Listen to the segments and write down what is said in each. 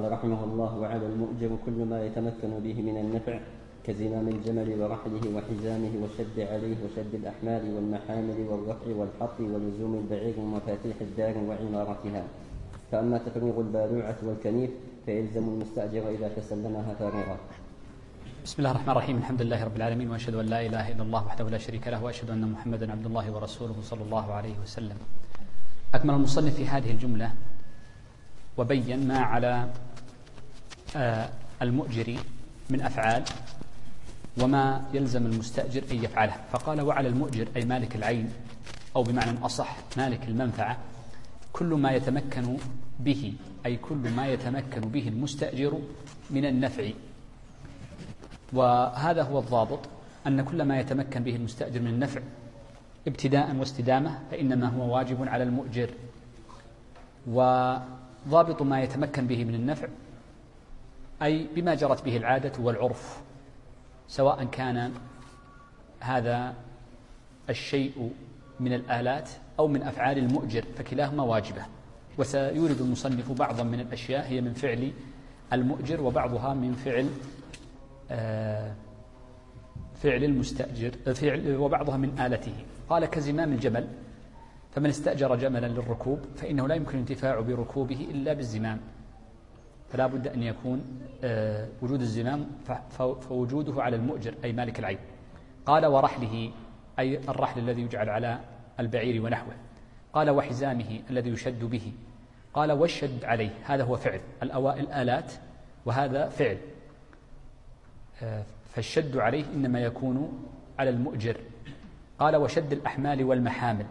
قال رحمه الله: وعلى المؤجر كل ما يتمكن به من النفع كزمام الجمل ورحله وحزامه والشد عليه وشد الأحمال والمحامل والرفع والحط ولزوم البعير ومفاتيح الدار وعمارتها. فأما تفريغ البالوعة والكنيف فيلزم المستأجر إذا تسلمها فارغة. بسم الله الرحمن الرحيم. الحمد لله رب العالمين، وأشهد أن لا إله إلا الله وحده لا شريك له، وأشهد أن محمدا عبد الله ورسوله صلى الله عليه وسلم. أكمل المصنف في هذه الجملة وبين ما على المؤجر من أفعال وما يلزم المستأجر أن يفعله. فقال: وعلى المؤجر أي مالك العين، أو بمعنى أصح مالك المنفعة، كل ما يتمكن به، أي كل ما يتمكن به المستأجر من النفع. وهذا هو الضابط، أن كل ما يتمكن به المستأجر من النفع ابتداء واستدامة فإنما هو واجب على المؤجر. وضابط ما يتمكن به من النفع أي بما جرت به العادة والعرف، سواء كان هذا الشيء من الآلات أو من أفعال المؤجر، فكلاهما واجبة. وسيورد المصنف بعضا من الأشياء هي من فعل المؤجر وبعضها من فعل المستأجر، وبعضها من آلته. قال: كزمام الجمل، فمن استأجر جملا للركوب فإنه لا يمكن الانتفاع بركوبه إلا بالزمام، فلا بد أن يكون وجود الزمام، فوجوده على المؤجر أي مالك العين. قال: ورحله، أي الرحل الذي يجعل على البعير ونحوه. قال: وحزامه الذي يشد به. قال: والشد عليه، هذا هو فعل الآلات، وهذا فعل. فالشد عليه إنما يكون على المؤجر. قال: وشد الأحمال والمحامل،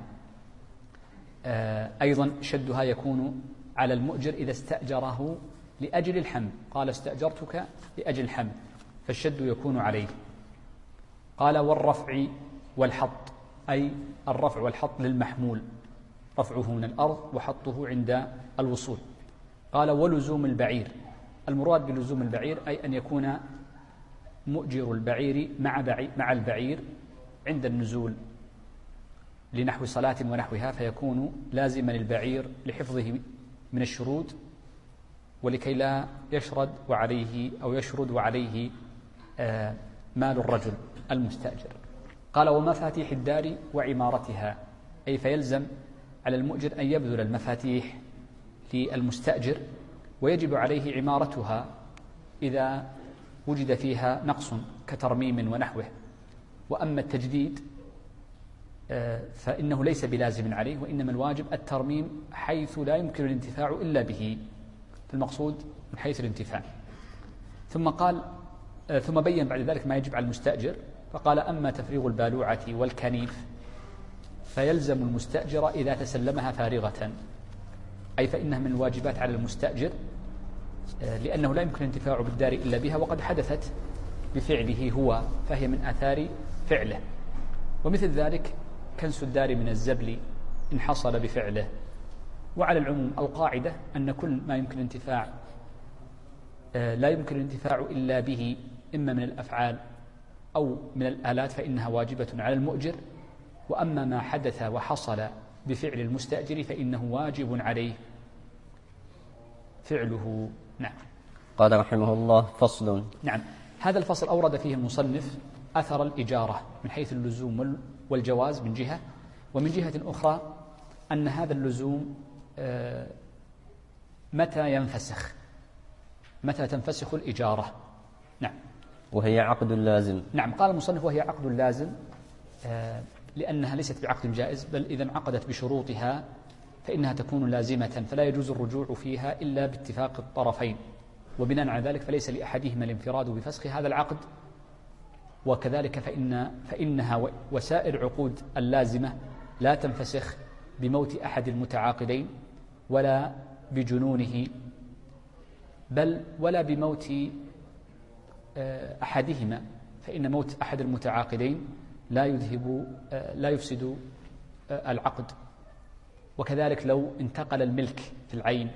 أيضا شدها يكون على المؤجر إذا استأجره لأجل الحمل. قال: استأجرتك لأجل الحمل، فالشد يكون عليه. قال: والرفع والحط، أي الرفع والحط للمحمول، رفعه من الأرض وحطه عند الوصول. قال: ولزوم البعير، المراد بلزوم البعير أي أن يكون مؤجر البعير مع البعير عند النزول لنحو صلاة ونحوها، فيكون لازما للبعير لحفظه من الشرود، ولكي لا يشرد وعليه مال الرجل المستأجر. قال: ومفاتيح الدار وعمارتها، أي فيلزم على المؤجر أن يبذل المفاتيح للمستأجر، ويجب عليه عمارتها إذا وجد فيها نقص كترميم ونحوه. وأما التجديد فإنه ليس بلازم عليه، وإنما الواجب الترميم حيث لا يمكن الانتفاع إلا به، فالمقصود من حيث الانتفاع. ثم بين بعد ذلك ما يجب على المستأجر، فقال: أما تفريغ البالوعة والكنيف فيلزم المستأجر إذا تسلمها فارغة، أي فإنها من الواجبات على المستأجر، لأنه لا يمكن الانتفاع بالدار إلا بها، وقد حدثت بفعله هو، فهي من آثار فعله. ومثل ذلك كنس الدار من الزبل إن حصل بفعله. وعلى العموم القاعدة أن كل ما يمكن الانتفاع لا يمكن الانتفاع إلا به، إما من الأفعال أو من الآلات، فإنها واجبة على المؤجر. وأما ما حدث وحصل بفعل المستأجر فإنه واجب عليه فعله. نعم. قال رحمه الله: فصل. نعم، هذا الفصل أورد فيه المصنف أثر الإجارة من حيث اللزوم والجواز من جهة، ومن جهة أخرى أن هذا اللزوم متى تنفسخ الإجارة. نعم. وهي عقد لازم. نعم، قال المصنف: وهي عقد لازم، لأنها ليست بعقد جائز، بل إذا انعقدت بشروطها فإنها تكون لازمة، فلا يجوز الرجوع فيها إلا باتفاق الطرفين، وبناء على ذلك فليس لأحدهما الانفراد بفسخ هذا العقد. وكذلك فإنها وسائر عقود اللازمة لا تنفسخ بموت أحد المتعاقدين ولا بجنونه، بل ولا بموت أحدهما، فإن موت أحد المتعاقدين لا يفسد العقد. وكذلك لو انتقل الملك في العين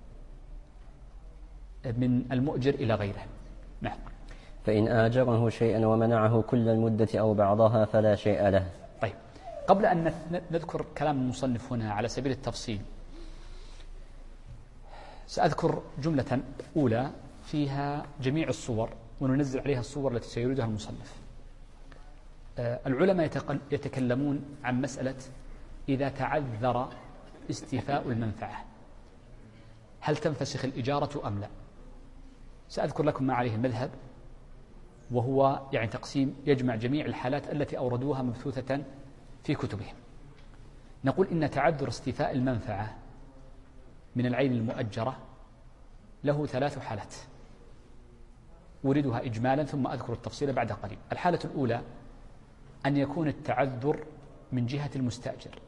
من المؤجر إلى غيره. نعم. فإن آجره شيئا ومنعه كل المدة أو بعضها فلا شيء له. طيب، قبل أن نذكر كلام المصنف هنا على سبيل التفصيل، سأذكر جملة أولى فيها جميع الصور وننزل عليها الصور التي سيريدها المصنف. العلماء يتكلمون عن مسألة إذا تعذر استيفاء المنفعة هل تنفسخ الإجارة أم لا؟ سأذكر لكم ما عليه المذهب، وهو يعني تقسيم يجمع جميع الحالات التي أوردوها مبثوثة في كتبهم. نقول إن تعذر استيفاء المنفعة من العين المؤجرة له 3 حالات أوردها إجمالا ثم أذكر التفصيل بعد قليل. الحالة الأولى أن يكون التعذر من جهة المستأجر،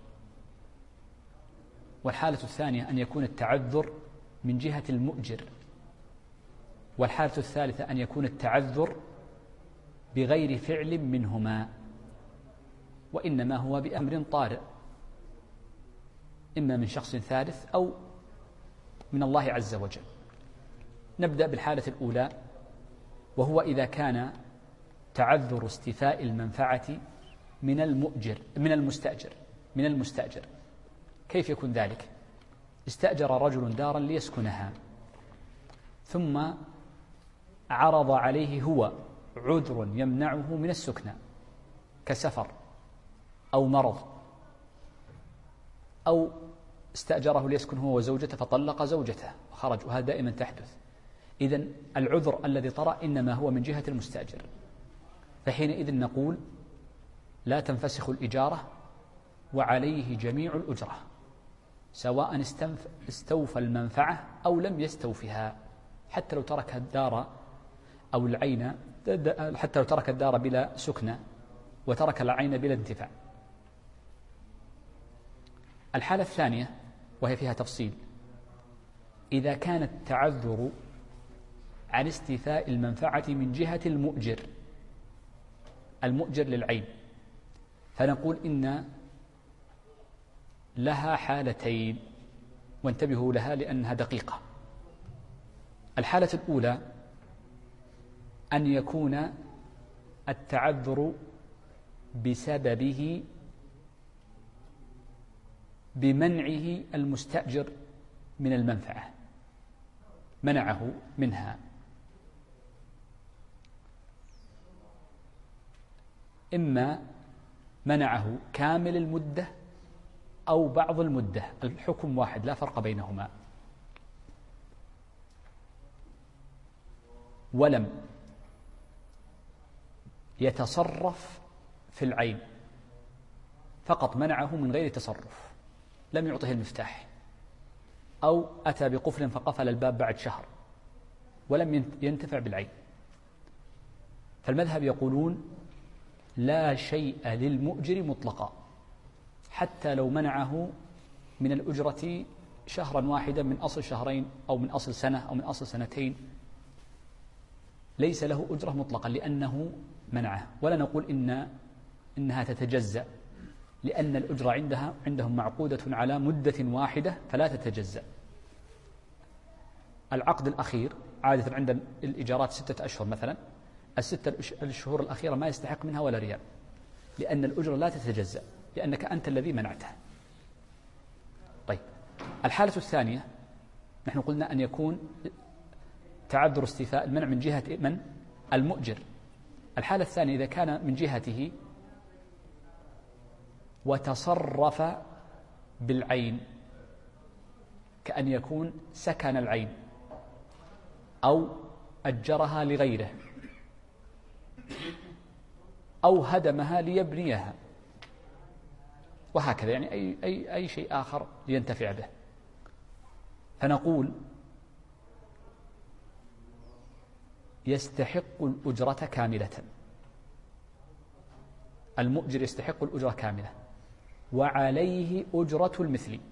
والحالة الثانية أن يكون التعذر من جهة المؤجر، والحالة الثالثة أن يكون التعذر بغير فعل منهما وإنما هو بأمر طارئ إما من شخص ثالث أو من الله عز وجل. نبدأ بالحالة الأولى، وهو إذا كان تعذر استيفاء المنفعة من المستأجر. كيف يكون ذلك؟ استأجر رجل دارا ليسكنها، ثم عرض عليه هو عذر يمنعه من السكنى كسفر أو مرض، أو استأجره ليسكن هو وزوجته فطلق زوجته وخرج، وهذا دائما تحدث. إذن العذر الذي طرأ إنما هو من جهة المستأجر، فحينئذ نقول لا تنفسخ الإجارة وعليه جميع الأجرة سواء استوفى المنفعة أو لم يستوفها، حتى لو ترك الدار أو العين، حتى لو ترك الدار بلا سكنى وترك العين بلا انتفاع. الحالة الثانية وهي فيها تفصيل، إذا كان التعذر عن استيفاء المنفعة من جهة المؤجر للعين، فنقول إن لها حالتين، وانتبهوا لها لأنها دقيقة. الحالة الأولى أن يكون التعذر بسببه بمنعه المستأجر من المنفعة، منعه منها، إما منعه كامل المدة أو بعض المدة، الحكم واحد لا فرق بينهما، ولم يتصرف في العين، فقط منعه من غير تصرف، لم يعطه المفتاح، أو أتى بقفل فقفل الباب بعد شهر ولم ينتفع بالعين. فالمذهب يقولون لا شيء للمؤجر مطلقا، حتى لو منعه من الأجرة شهرا واحدا من أصل شهرين أو من أصل سنة أو من أصل سنتين، ليس له أجرة مطلقا لأنه منعه. ولا نقول إنها تتجزأ، لأن الأجرة عندهم معقودة على مدة واحدة فلا تتجزأ. العقد الأخير عادة عند الإيجارات 6 أشهر مثلا، ال6 الشهور الأخيرة ما يستحق منها ولا ريال، لأن الأجرة لا تتجزأ، لأنك أنت الذي منعتها. طيب، الحالة الثانية نحن قلنا أن يكون تعذر استيفاء المنع من جهة المؤجر. الحالة الثانية إذا كان من جهته وتصرف بالعين، كأن يكون سكن العين أو أجرها لغيره أو هدمها ليبنيها، وهكذا، يعني أي شيء آخر لينتفع به. فنقول يستحق الأجرة كاملة، المؤجر يستحق الأجرة كاملة وعليه أجرة المثل،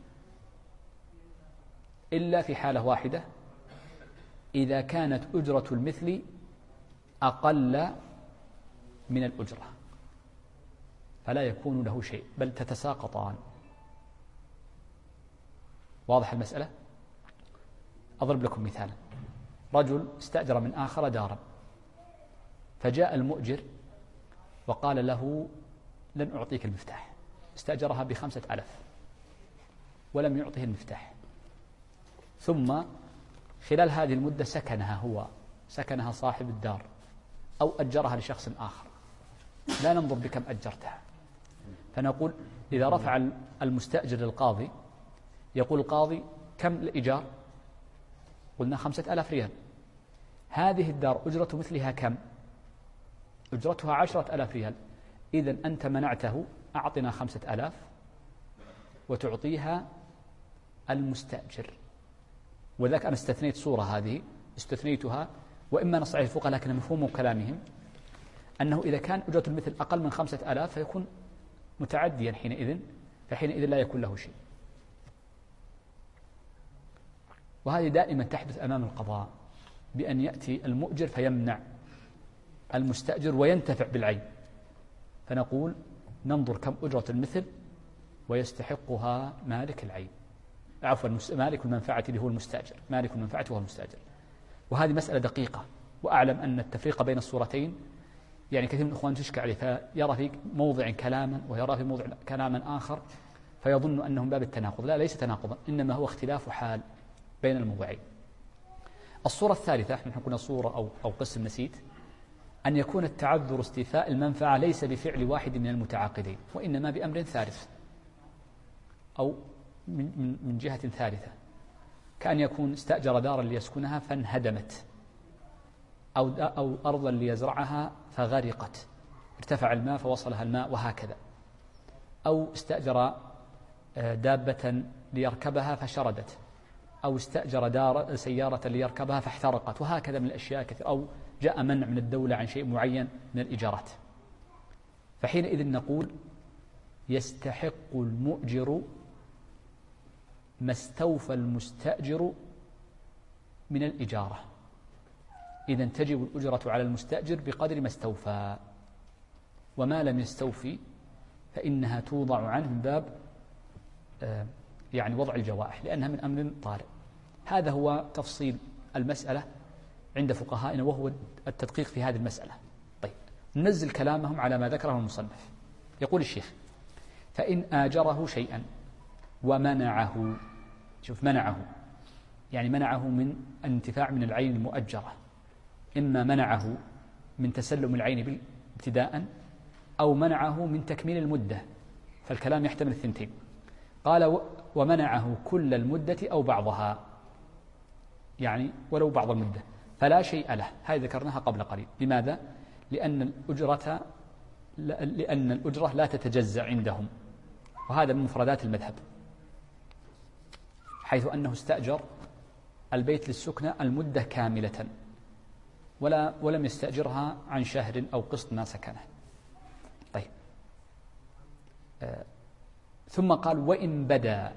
إلا في حالة واحدة، إذا كانت أجرة المثل أقل من الأجرة فلا يكون له شيء، بل تتساقطان. واضح المسألة؟ أضرب لكم مثالا. رجل استأجر من آخر دارا، فجاء المؤجر وقال له لن أعطيك المفتاح، استأجرها ب5,000 ولم يعطه المفتاح، ثم خلال هذه المدة سكنها صاحب الدار أو أجرها لشخص آخر، لا ننظر بكم أجرتها. فنقول إذا رفع المستأجر للقاضي، يقول القاضي كم الإيجار؟ قلنا 5000 ريال. هذه الدار أجرة مثلها كم؟ أجرتها 10,000 ريال. إذن أنت منعته، أعطنا 5000 وتعطيها المستأجر. وذلك أنا استثنيت صورة هذه، استثنيتها، وإما نص عليه الفقهاء لكن مفهوم كلامهم أنه إذا كان أجرة المثل أقل من 5000 فيكون متعديا فحينئذ لا يكون له شيء. وهذه دائما تحدث أمام القضاء، بأن يأتي المؤجر فيمنع المستأجر وينتفع بالعين. فنقول ننظر كم أجرة المثل ويستحقها مالك العين، عفوا مالك المنفعة اللي هو المستأجر، مالك المنفعة هو المستأجر. وهذه مسألة دقيقة، وأعلم أن التفريق بين الصورتين يعني كثير من الإخوان تشكى عليه، فيرى في موضع كلاما ويرى في موضع كلاما آخر فيظن أنه من باب التناقض. لا، ليس تناقضا، إنما هو اختلاف حال بين الموضعين. الصورة الثالثة، نحن قلنا صورة أو قسم نسيت، أن يكون التعذر استيفاء المنفعة ليس بفعل واحد من المتعاقدين، وإنما بأمر ثالث أو من جهة ثالثة، كأن يكون استأجر دارا ليسكنها فانهدمت، أو أرضا ليزرعها فغرقت، ارتفع الماء فوصلها الماء وهكذا، أو استأجر دابة ليركبها فشردت، أو استأجر سيارة ليركبها فاحترقت، وهكذا من الأشياء كثير، أو جاء منع من الدولة عن شيء معين من الإيجارات. فحينئذ نقول يستحق المؤجر ما استوفى المستأجر من الإجارة. إذن تجب الأجرة على المستأجر بقدر ما استوفى، وما لم يستوفي فإنها توضع عنه من باب يعني وضع الجوائح، لأنها من أمر طارئ. هذا هو تفصيل المسألة عند فقهائنا، وهو التدقيق في هذه المسألة. طيب، ننزل كلامهم على ما ذكره المصنف. يقول الشيخ: فإن آجره شيئا ومنعه، شوف منعه يعني منعه من الانتفاع من العين المؤجرة، إما منعه من تسلم العين ابتداء أو منعه من تكميل المدة، فالكلام يحتمل الثنتين. قال: ومنعه كل المدة أو بعضها، يعني ولو بعض المدة، فلا شيء له. هذه ذكرناها قبل قليل. لماذا؟ لأن الأجرة لا تتجزأ عندهم، وهذا من مفردات المذهب، حيث أنه استأجر البيت للسكنة المدة كاملة ولم يستأجرها عن شهر أو قسط ما سكنه. طيب، ثم قال: وإن بدا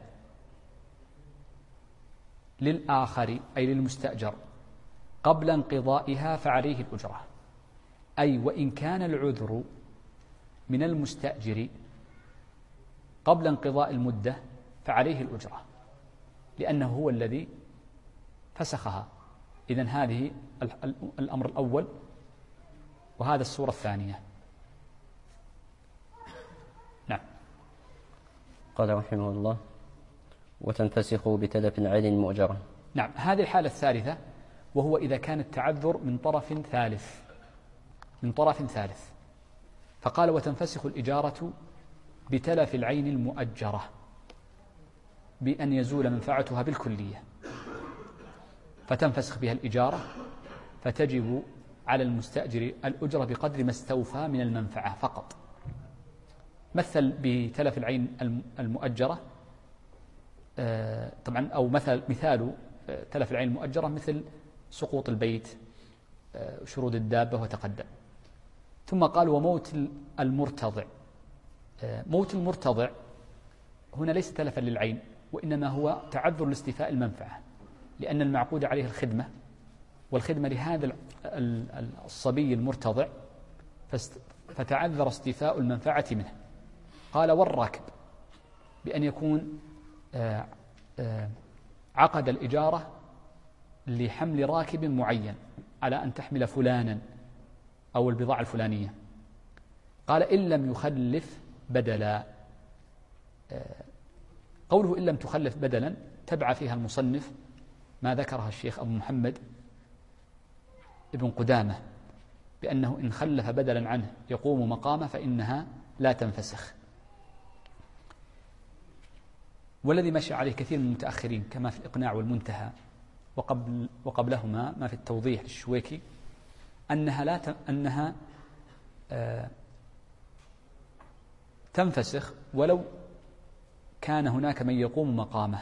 للآخر أي للمستأجر قبل انقضائها فعليه الأجرة. أي وإن كان العذر من المستأجر قبل انقضاء المدة فعليه الأجرة، لأنه هو الذي فسخها. إذن هذه الأمر الأول، وهذا الصورة الثانية. نعم. قال رحمه الله: وتنفسخ بتلف العين المؤجرة. نعم، هذه الحالة الثالثة، وهو إذا كان التعذر من طرف ثالث. فقال: وتنفسخ الإجارة بتلف العين المؤجرة، بأن يزول منفعتها بالكلية، فتنفسخ بها الإجارة، فتجب على المستأجر الأجرة بقدر ما استوفى من المنفعة فقط. مثل بتلف العين المؤجرة طبعا، أو مثال تلف العين المؤجرة مثل سقوط البيت، شرود الدابة وتقدم. ثم قال: وموت المرتضع. موت المرتضع هنا ليس تلفا للعين، وإنما هو تعذر لاستيفاء المنفعة، لأن المعقود عليه الخدمة، والخدمة لهذا الصبي المرتضع، فتعذر استيفاء المنفعة منه. قال: والراكب، بأن يكون عقد الإجارة لحمل راكب معين على أن تحمل فلانا أو البضاعة الفلانية. قال: إن لم يخلف بدلا. قوله إن لم تخلف بدلا تبع فيها المصنف ما ذكرها الشيخ أبو محمد ابن قدامة بأنه إن خلف بدلا عنه يقوم مقامه فإنها لا تنفسخ، والذي مشى عليه كثير من المتأخرين كما في الإقناع والمنتهى وقبلهما ما في التوضيح للشويكي أنها تنفسخ ولو كان هناك من يقوم مقامه.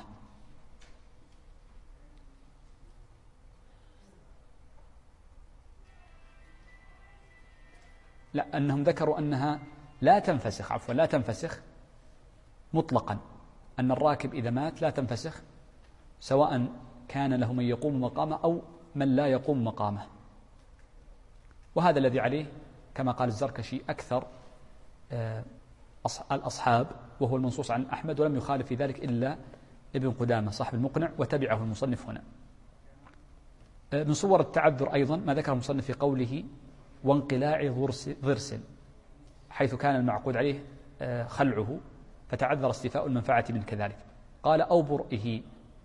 لا، أنهم ذكروا أنها لا تنفسخ مطلقا، أن الراكب إذا مات لا تنفسخ سواء كان له من يقوم مقامه أو من لا يقوم مقامه. وهذا الذي عليه كما قال الزركشي أكثر الأصحاب، وهو المنصوص عن أحمد، ولم يخالف في ذلك إلا ابن قدامة صاحب المقنع، وتبعه المصنف هنا. من صور التعذر أيضا ما ذكر المصنف في قوله وانقلاع ضرس، حيث كان المعقود عليه خلعه فتعذر استيفاء المنفعة من كذلك. قال أو برئه،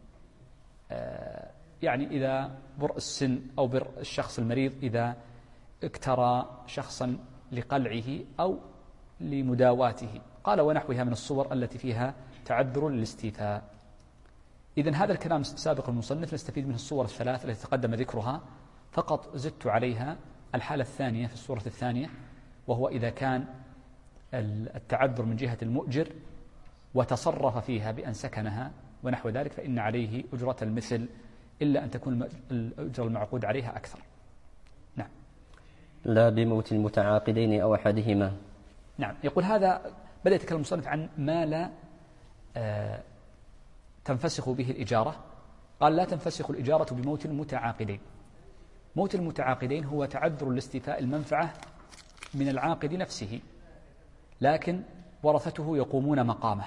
يعني إذا برء السن أو برء الشخص المريض إذا اكترى شخصا لقلعه أو لمداواته. قال ونحوها من الصور التي فيها تعذر للاستيفاء. إذن هذا الكلام سابق المصنف نستفيد منه الصور الثلاث التي تقدم ذكرها، فقط زدت عليها الحالة الثانية في الصورة الثانية، وهو إذا كان التعذر من جهة المؤجر وتصرف فيها بأن سكنها ونحو ذلك، فإن عليه أجرة المثل إلا أن تكون الأجرة المعقود عليها أكثر. نعم. لا بموت المتعاقدين أو أحدهما. نعم. يقول هذا بدأ يتكلم المصنف عن ما لا تنفسخ به الإجارة. قال لا تنفسخ الإجارة بموت المتعاقدين. موت المتعاقدين هو تعذر لاستيفاء المنفعة من العاقد نفسه، لكن ورثته يقومون مقامه،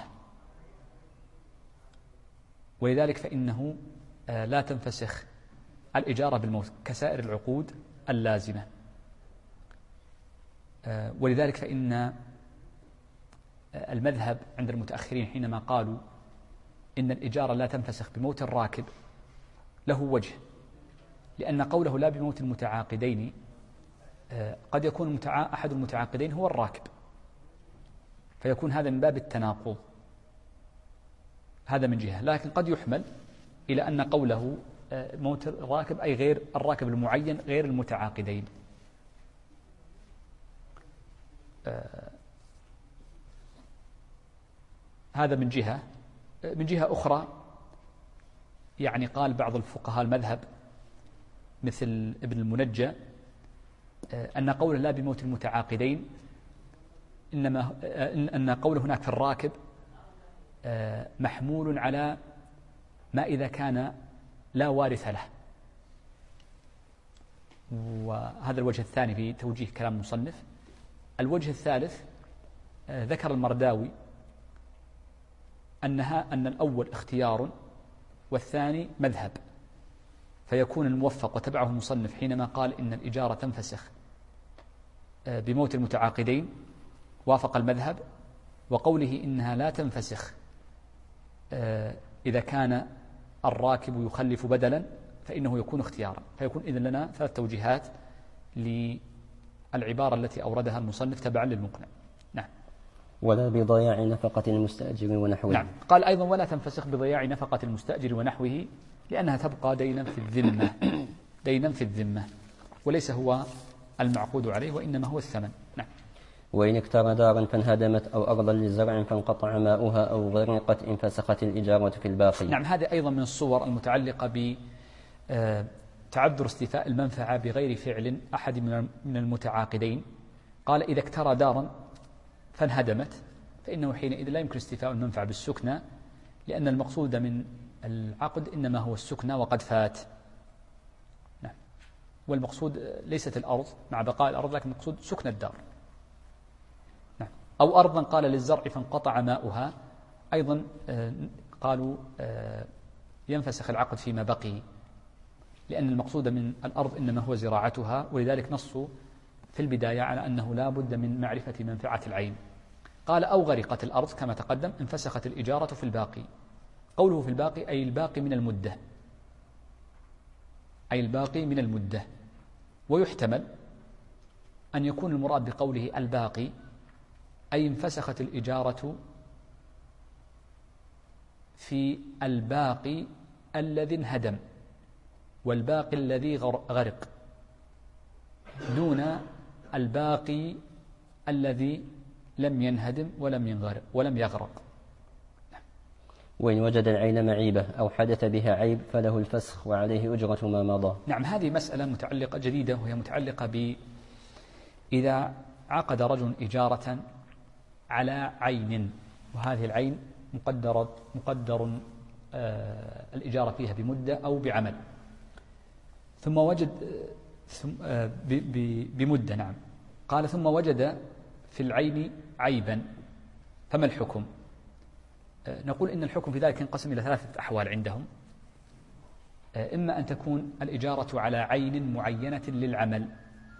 ولذلك فإنه لا تنفسخ الإجارة بالموت كسائر العقود اللازمة. ولذلك فإن المذهب عند المتأخرين حينما قالوا إن الإجارة لا تنفسخ بموت الراكب له وجه، لأن قوله لا بموت المتعاقدين قد يكون أحد المتعاقدين هو الراكب، فيكون هذا من باب التناقض، هذا من جهة. لكن قد يحمل إلى أن قوله موت الراكب أي غير الراكب المعين غير المتعاقدين. هذا من جهة. من جهة أخرى يعني قال بعض الفقهاء المذهب مثل ابن المنجى أن قوله لا بموت المتعاقدين إنما أن قوله هناك في الراكب محمول على ما إذا كان لا وارث له. وهذا الوجه الثاني في توجيه كلام المصنف. الوجه الثالث ذكر المرداوي أن الأول اختيار والثاني مذهب، فيكون الموفق وتبعه المصنف حينما قال إن الإجارة تنفسخ بموت المتعاقدين وافق المذهب، وقوله إنها لا تنفسخ إذا كان الراكب يخلف بدلا فإنه يكون اختيارا. فيكون إذن لنا ثلاث توجيهات للعبارة التي أوردها المصنف تبعا للمقنع. نعم. ولا بضياع نفقة المستأجر ونحوه. نعم. قال أيضا ولا تنفسخ بضياع نفقة المستأجر ونحوه، لأنها تبقى دينا في الذمة، دينا في الذمة، وليس هو المعقود عليه وإنما هو الثمن. نعم. وإن اكترى دارا فانهدمت أو أرضا لزرع فانقطع ماؤها أو غرقت انفسخت الإجارة في الباقي. نعم. هذه أيضا من الصور المتعلقة بتعذر استيفاء المنفعة بغير فعل أحد من المتعاقدين. قال إذا اكترى دارا فانهدمت فإنه حينئذ لا يمكن استيفاء المنفعة بالسكنى، لأن المقصود من العقد إنما هو السكنى وقد فات. نعم. والمقصود ليست الأرض مع بقاء الأرض، لكن المقصود سكن الدار. نعم. أو أرضا قال للزرع فانقطع ماؤها، أيضا قالوا ينفسخ العقد فيما بقي، لأن المقصود من الأرض إنما هو زراعتها، ولذلك نصوا في البداية على أنه لا بد من معرفة منفعة العين. قال أو غرقت الأرض كما تقدم انفسخت الإجارة في الباقي. قوله في الباقي أي الباقي من المدة، أي الباقي من المدة. ويحتمل أن يكون المراد بقوله الباقي أي انفسخت الإجارة في الباقي الذي انهدم والباقي الذي غرق، دون الباقي الذي لم ينهدم ولم يغرق. وإن وجد العين معيبة أو حدث بها عيب فله الفسخ وعليه أجرة ما مضى. نعم، هذه مسألة متعلقة جديدة، وهي متعلقة إذا عقد رجل إجارة على عين، وهذه العين مقدر الإجارة فيها بمدة أو بعمل، ثم وجد بمدة، نعم، قال ثم وجد في العين عيبا، فما الحكم؟ نقول إن الحكم في ذلك ينقسم إلى 3 أحوال عندهم. إما أن تكون الإجارة على عين معينة للعمل،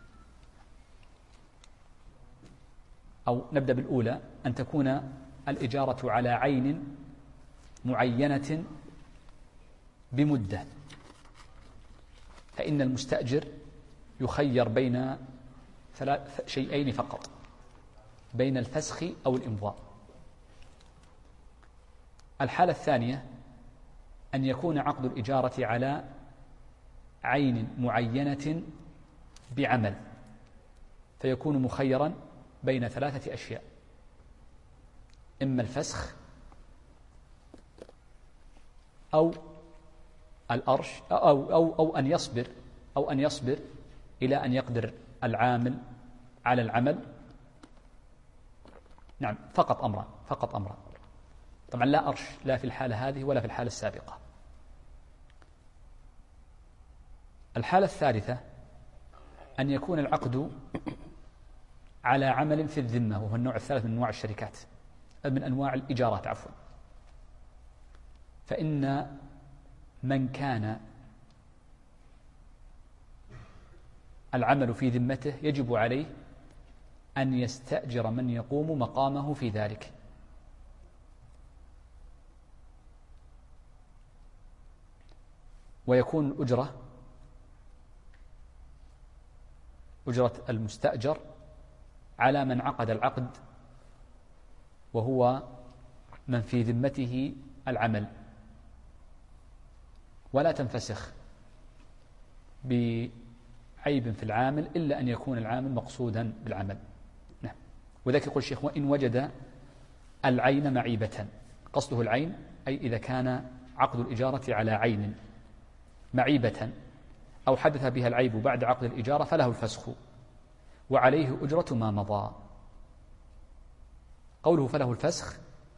أو نبدأ بالأولى، أن تكون الإجارة على عين معينة بمدة، فإن المستأجر يخير بين 3 شيئين فقط، بين الفسخ أو الإمضاء. الحالة الثانية أن يكون عقد الإجارة على عين معينة بعمل، فيكون مخيرا بين 3 أشياء: إما الفسخ أو الأرش أو أن يصبر إلى أن يقدر العامل على العمل. نعم، فقط أمران. طبعا لا أرش، لا في الحالة هذه ولا في الحالة السابقة. الحالة الثالثة أن يكون العقد على عمل في الذمة، وهو النوع الثالث من أنواع الشركات، من أنواع الإجارات عفوا. فإن من كان العمل في ذمته يجب عليه أن يستأجر من يقوم مقامه في ذلك، ويكون أجرة المستأجر على من عقد العقد وهو من في ذمته العمل، ولا تنفسخ بعيب في العامل إلا أن يكون العامل مقصودا بالعمل. نعم. وذلك يقول الشيخ: وإن وجد العين معيبة، قصده العين أي إذا كان عقد الإجارة على عين معيبة أو حدث بها العيب بعد عقد الإجارة فله الفسخ وعليه أجرة ما مضى. قوله فله الفسخ،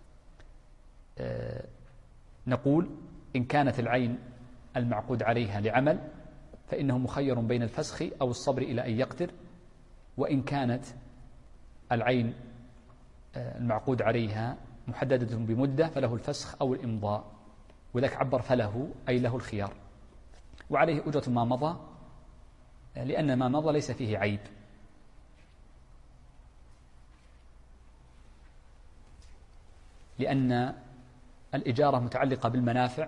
نقول إن كانت العين المعقود عليها لعمل فإنه مخير بين الفسخ أو الصبر إلى أن يقدر، وإن كانت العين المعقود عليها محددة بمدة فله الفسخ أو الإمضاء، وذلك عبر فله أي له الخيار، وعليه أجرة ما مضى، لأن ما مضى ليس فيه عيب. لأن الإجارة متعلقة بالمنافع،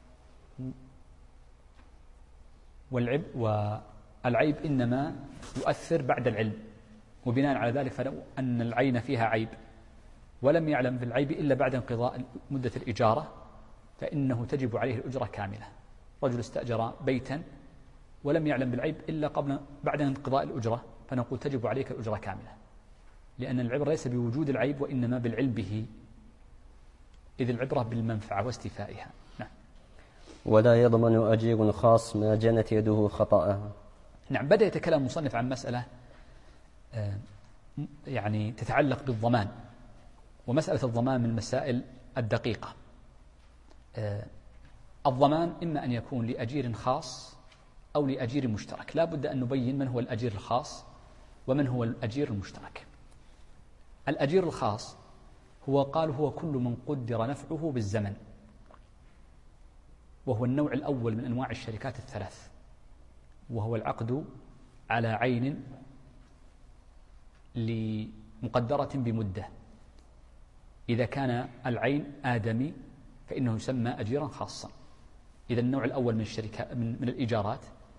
والعيب إنما يؤثر بعد العلم، وبناء على ذلك فلو أن العين فيها عيب ولم يعلم بالعيب إلا بعد انقضاء مدة الإجارة فإنه تجب عليه الأجرة كاملة. رجل استأجر بيتا ولم يعلم بالعيب إلا بعد انقضاء الأجرة، فنقول تجب عليك الأجرة كاملة، لأن العبرة ليس بوجود العيب وإنما بالعلم به، إذ العبرة بالمنفعة واستيفائها. نعم. ولا يضمن أجير خاص ما جنت يده خطأها. نعم، بدأ يتكلم المصنف عن مسألة يعني تتعلق بالضمان، ومسألة الضمان من المسائل الدقيقة. الضمان إما أن يكون لأجير خاص أو لأجير مشترك. لا بد أن نبين من هو الأجير الخاص ومن هو الأجير المشترك. الأجير الخاص هو كل من قدر نفعه بالزمن، وهو النوع الأول من أنواع الشركات الثلاث، وهو العقد على عين لمقدرة بمدة. إذا كان العين آدمي فإنه يسمى أجيرا خاصا. إذا النوع الأول من الشركة من الإيجارات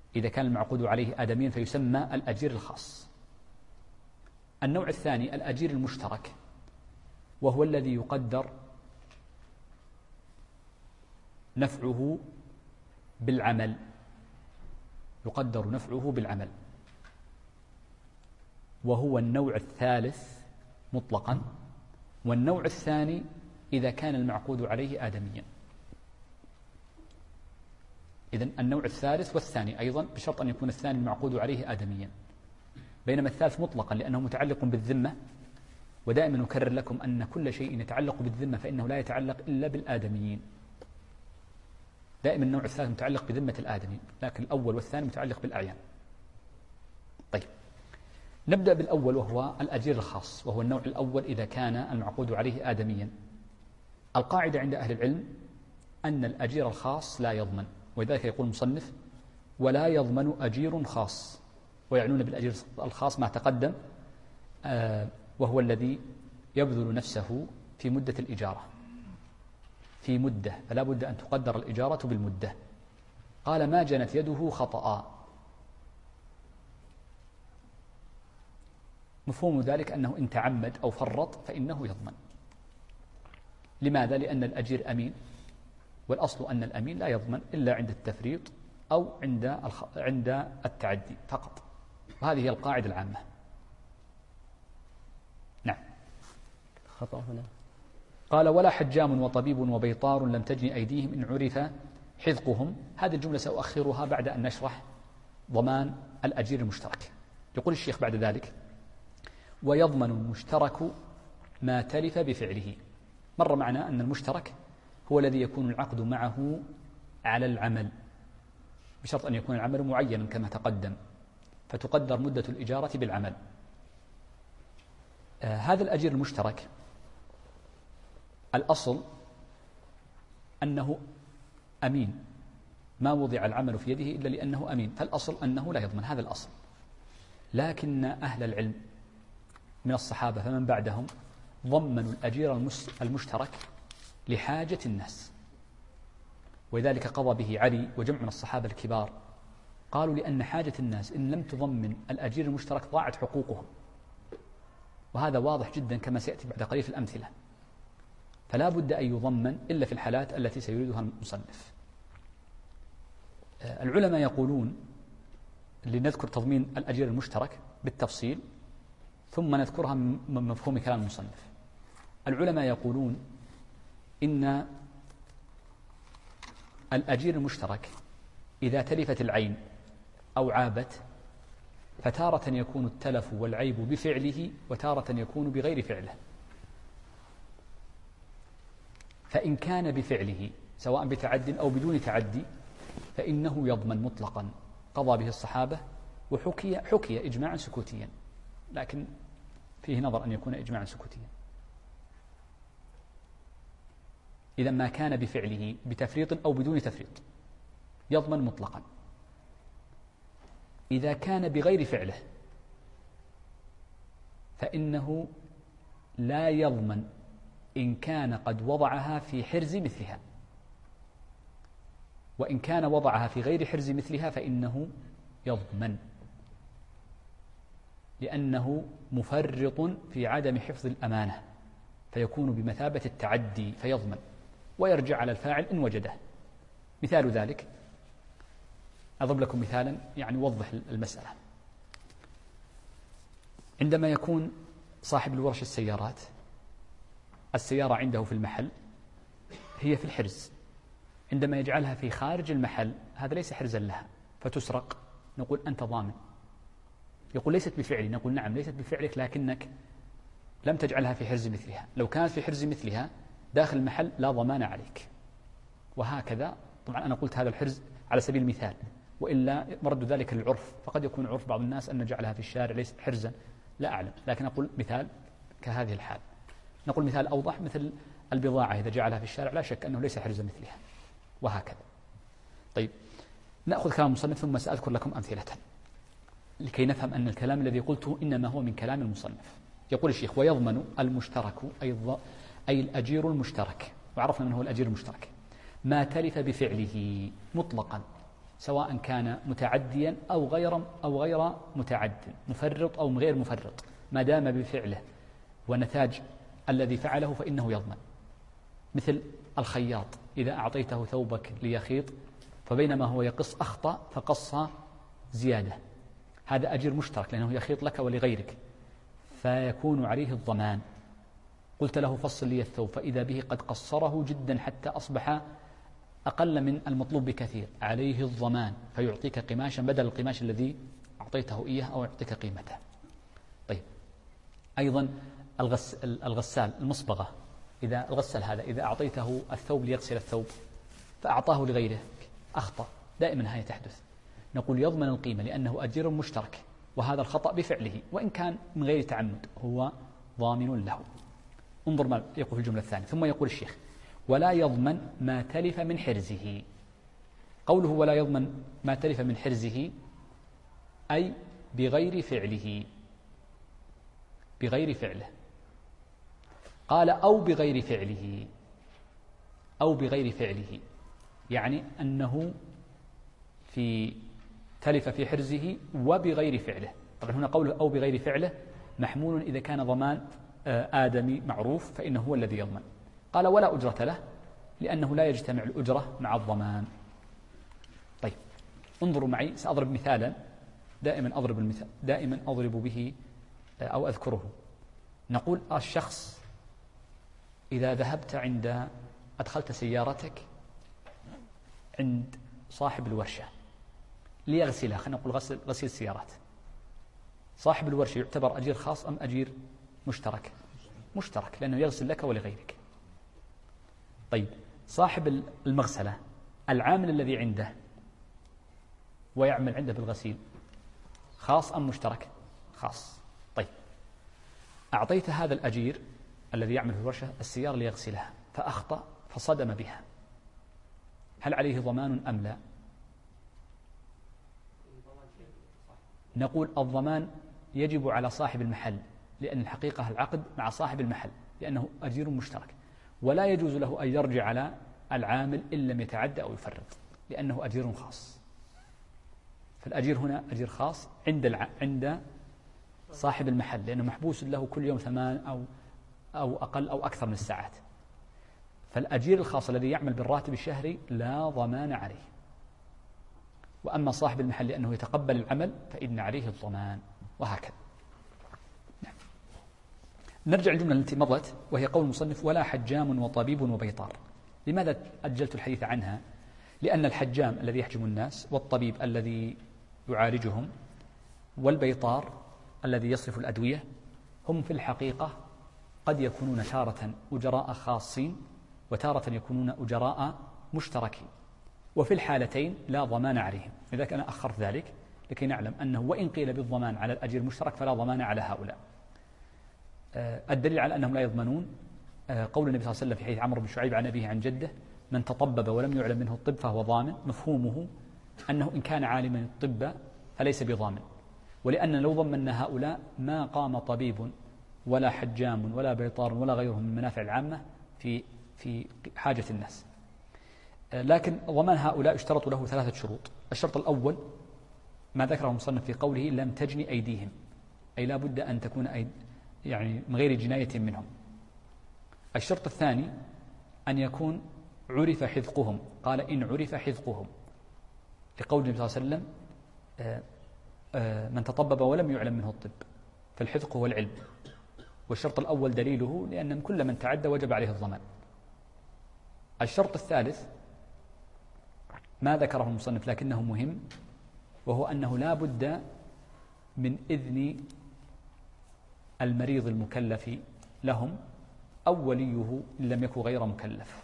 إذا كان المعقود عليه آدميا فيسمى الأجير الخاص. النوع الثاني الأجير المشترك، وهو الذي يقدر نفعه بالعمل، وهو النوع الثالث مطلقا. والنوع الثاني إذا كان المعقود عليه آدميا. إذن النوع الثالث والثاني أيضا بشرط أن يكون الثاني المعقود عليه آدميا، بينما الثالث مطلقا لأنه متعلق بالذمة. ودائما نكرر لكم أن كل شيء يتعلق بالذمة فإنه لا يتعلق إلا بالآدميين. دائما النوع الثالث متعلق بذمة الآدميين، لكن الأول والثاني متعلق بالأعيان. طيب، نبدأ بالأول وهو الأجير الخاص، وهو النوع الأول إذا كان المعقود عليه آدميا. القاعدة عند أهل العلم أن الأجير الخاص لا يضمن، ولذلك يقول المصنف: ولا يضمن أجير خاص. ويعنون بالأجير الخاص ما تقدم، وهو الذي يبذل نفسه في مدة الإجارة، في مدة، فلا بد أن تقدر الإجارة بالمدة. قال: ما جنت يده خطأ. مفهوم ذلك أنه إن تعمد أو فرط فإنه يضمن. لماذا؟ لأن الأجير أمين، والأصل أن الأمين لا يضمن إلا عند التفريط أو عند التعدي فقط، وهذه هي القاعدة العامة. نعم. خطأ هنا. قال: ولا حجام وطبيب وبيطار لم تجن أيديهم إن عرف حذقهم. هذه الجملة سأؤخرها بعد أن نشرح ضمان الأجير المشترك. يقول الشيخ بعد ذلك: ويضمن المشترك ما تلف بفعله. مر معنا أن المشترك هو الذي يكون العقد معه على العمل، بشرط أن يكون العمل معينا كما تقدم، فتقدر مدة الإجارة بالعمل. هذا الأجير المشترك الأصل أنه أمين، ما وضع العمل في يده إلا لأنه أمين، فالأصل أنه لا يضمن، هذا الأصل. لكن أهل العلم من الصحابة فمن بعدهم ضمنوا الأجير المشترك لحاجة الناس، ولذلك قضى به علي وجمع من الصحابة الكبار. قالوا: لأن حاجة الناس إن لم تضمن الأجير المشترك ضاعت حقوقهم، وهذا واضح جدا كما سيأتي بعد قليل في الأمثلة. فلا بد أن يضمن إلا في الحالات التي سيريدها المصنف. العلماء يقولون، لنذكر تضمين الأجير المشترك بالتفصيل ثم نذكرها من مفهوم كلام المصنف. العلماء يقولون إن الأجير المشترك إذا تلفت العين أو عابت، فتارة يكون التلف والعيب بفعله، وتارة يكون بغير فعله. فإن كان بفعله سواء بتعد أو بدون تعدي فإنه يضمن مطلقا، قضى به الصحابة، وحكي إجماعا سكوتيا، لكن فيه نظر أن يكون إجماعا سكوتيا. إذا ما كان بفعله بتفريط أو بدون تفريط يضمن مطلقا. إذا كان بغير فعله فإنه لا يضمن إن كان قد وضعها في حرز مثلها، وإن كان وضعها في غير حرز مثلها فإنه يضمن، لأنه مفرط في عدم حفظ الأمانة، فيكون بمثابة التعدي فيضمن، ويرجع على الفاعل إن وجده. مثال ذلك، أضرب لكم مثالا يعني يوضح المسألة. عندما يكون صاحب الورش السيارات السيارة عنده في المحل هي في الحرز، عندما يجعلها في خارج المحل هذا ليس حرزا لها فتسرق، نقول أنت ضامن. يقول: ليست بفعلي، نقول: نعم ليست بفعلك، لكنك لم تجعلها في حرز مثلها، لو كانت في حرز مثلها داخل المحل لا ضمان عليك. وهكذا. طبعا أنا قلت هذا الحرز على سبيل المثال، وإلا مرد ذلك للعرف، فقد يكون عرف بعض الناس أن جعلها في الشارع ليست حرزا، لا أعلم، لكن أقول مثال كهذه الحال. نقول مثال أوضح مثل البضاعة إذا جعلها في الشارع لا شك أنه ليس حرزا مثلها، وهكذا. طيب، نأخذ كلام المصنف ثم سأذكر لكم أمثلة لكي نفهم أن الكلام الذي قلته إنما هو من كلام المصنف. يقول الشيخ: ويضمن المشترك أي الأجير المشترك، وعرفنا من هو الأجير المشترك، ما تلف بفعله مطلقا. سواء كان متعديا أو غير متعد، مفرط أو غير مفرط، ما دام بفعله ونتاج الذي فعله فإنه يضمن. مثل الخياط إذا أعطيته ثوبك ليخيط فبينما هو يقص أخطأ فقص زيادة، هذا أجر مشترك لأنه يخيط لك ولغيرك فيكون عليه الضمان. قلت له فصل لي الثوب فإذا به قد قصره جدا حتى أصبح أقل من المطلوب بكثير، عليه الضمان فيعطيك قماشا بدل القماش الذي أعطيته إياه أو يعطيك قيمته. طيب أيضا الغسال المصبغة، إذا الغسال هذا إذا أعطيته الثوب ليغسل الثوب فأعطاه لغيره أخطأ، دائما هي تحدث، نقول يضمن القيمة لأنه أجر مشترك وهذا الخطأ بفعله وإن كان من غير تعمد هو ضامن له. انظر ما يقول في الجملة الثانية، ثم يقول الشيخ ولا يضمن ما تلف من حرزه. قوله ولا يضمن ما تلف من حرزه أي بغير فعله، بغير فعله. قال أو بغير فعله، أو بغير فعله يعني أنه تلف في حرزه وبغير فعله. طبعا هنا قوله أو بغير فعله محمول إذا كان ضمان آدمي معروف فإنه هو الذي يضمن. قال ولا أجرة له لأنه لا يجتمع الأجرة مع الضمان. طيب انظروا معي، سأضرب مثالا دائما أضرب به أو أذكره. نقول الشخص إذا ذهبت أدخلت سيارتك عند صاحب الورشة ليغسلها، خلينا نقول غسيل السيارات، صاحب الورشة يعتبر أجير خاص أم أجير مشترك؟ مشترك لأنه يغسل لك ولغيرك. طيب صاحب المغسلة العامل الذي عنده ويعمل عنده بالغسيل خاص أم مشترك؟ خاص. طيب أعطيت هذا الأجير الذي يعمل في الورشة السيارة ليغسلها فأخطأ فصدم بها، هل عليه ضمان أم لا؟ نقول الضمان يجب على صاحب المحل لأن الحقيقة العقد مع صاحب المحل لأنه أجير مشترك، ولا يجوز له أن يرجع على العامل إن لم يتعدى أو يفرط لأنه أجير خاص. فالأجير هنا أجير خاص عند صاحب المحل لأنه محبوس له كل يوم 8 أو أقل أو أكثر من الساعات. فالأجير الخاص الذي يعمل بالراتب الشهري لا ضمان عليه، وأما صاحب المحل لأنه يتقبل العمل فإن عليه الضمان، وهكذا. نعم. نرجع للجملة التي مضت وهي قول المصنف ولا حجام وطبيب وبيطار. لماذا أجلت الحديث عنها؟ لأن الحجام الذي يحجم الناس والطبيب الذي يعالجهم والبيطار الذي يصرف الأدوية هم في الحقيقة قد يكونون تارة أجراء خاصين وتارة يكونون أجراء مشتركين، وفي الحالتين لا ضمان عليهم. لذلك أنا أخرت ذلك لكي نعلم أنه وإن قيل بالضمان على الأجير المشترك فلا ضمان على هؤلاء. الدليل على أنهم لا يضمنون قول النبي صلى الله عليه وسلم في حديث عمرو بن شعيب عن أبيه عن جده من تطبب ولم يعلم منه الطب فهو ضامن. مفهومه أنه إن كان عالما الطب فليس بضامن، ولأن لو ضمن هؤلاء ما قام طبيب ولا حجام ولا بيطار ولا غيرهم من المنافع العامة في حاجة الناس. لكن ضمان هؤلاء يشترط له 3 شروط. الشرط الأول ما ذكره المصنف في قوله لم تجني أيديهم، أي لا بد أن تكون يعني من غير جناية منهم. الشرط الثاني أن يكون عرف حذقهم، قال إن عرف حذقهم لقول النبي صلى الله عليه وسلم من تطبب ولم يعلم منه الطب، فالحذق هو العلم. والشرط الأول دليله لأن كل من تعدى وجب عليه الضمان. الشرط الثالث ما ذكره المصنف لكنه مهم، وهو أنه لا بد من إذن المريض المكلف لهم أو وليه إن لم يكن غير مكلف.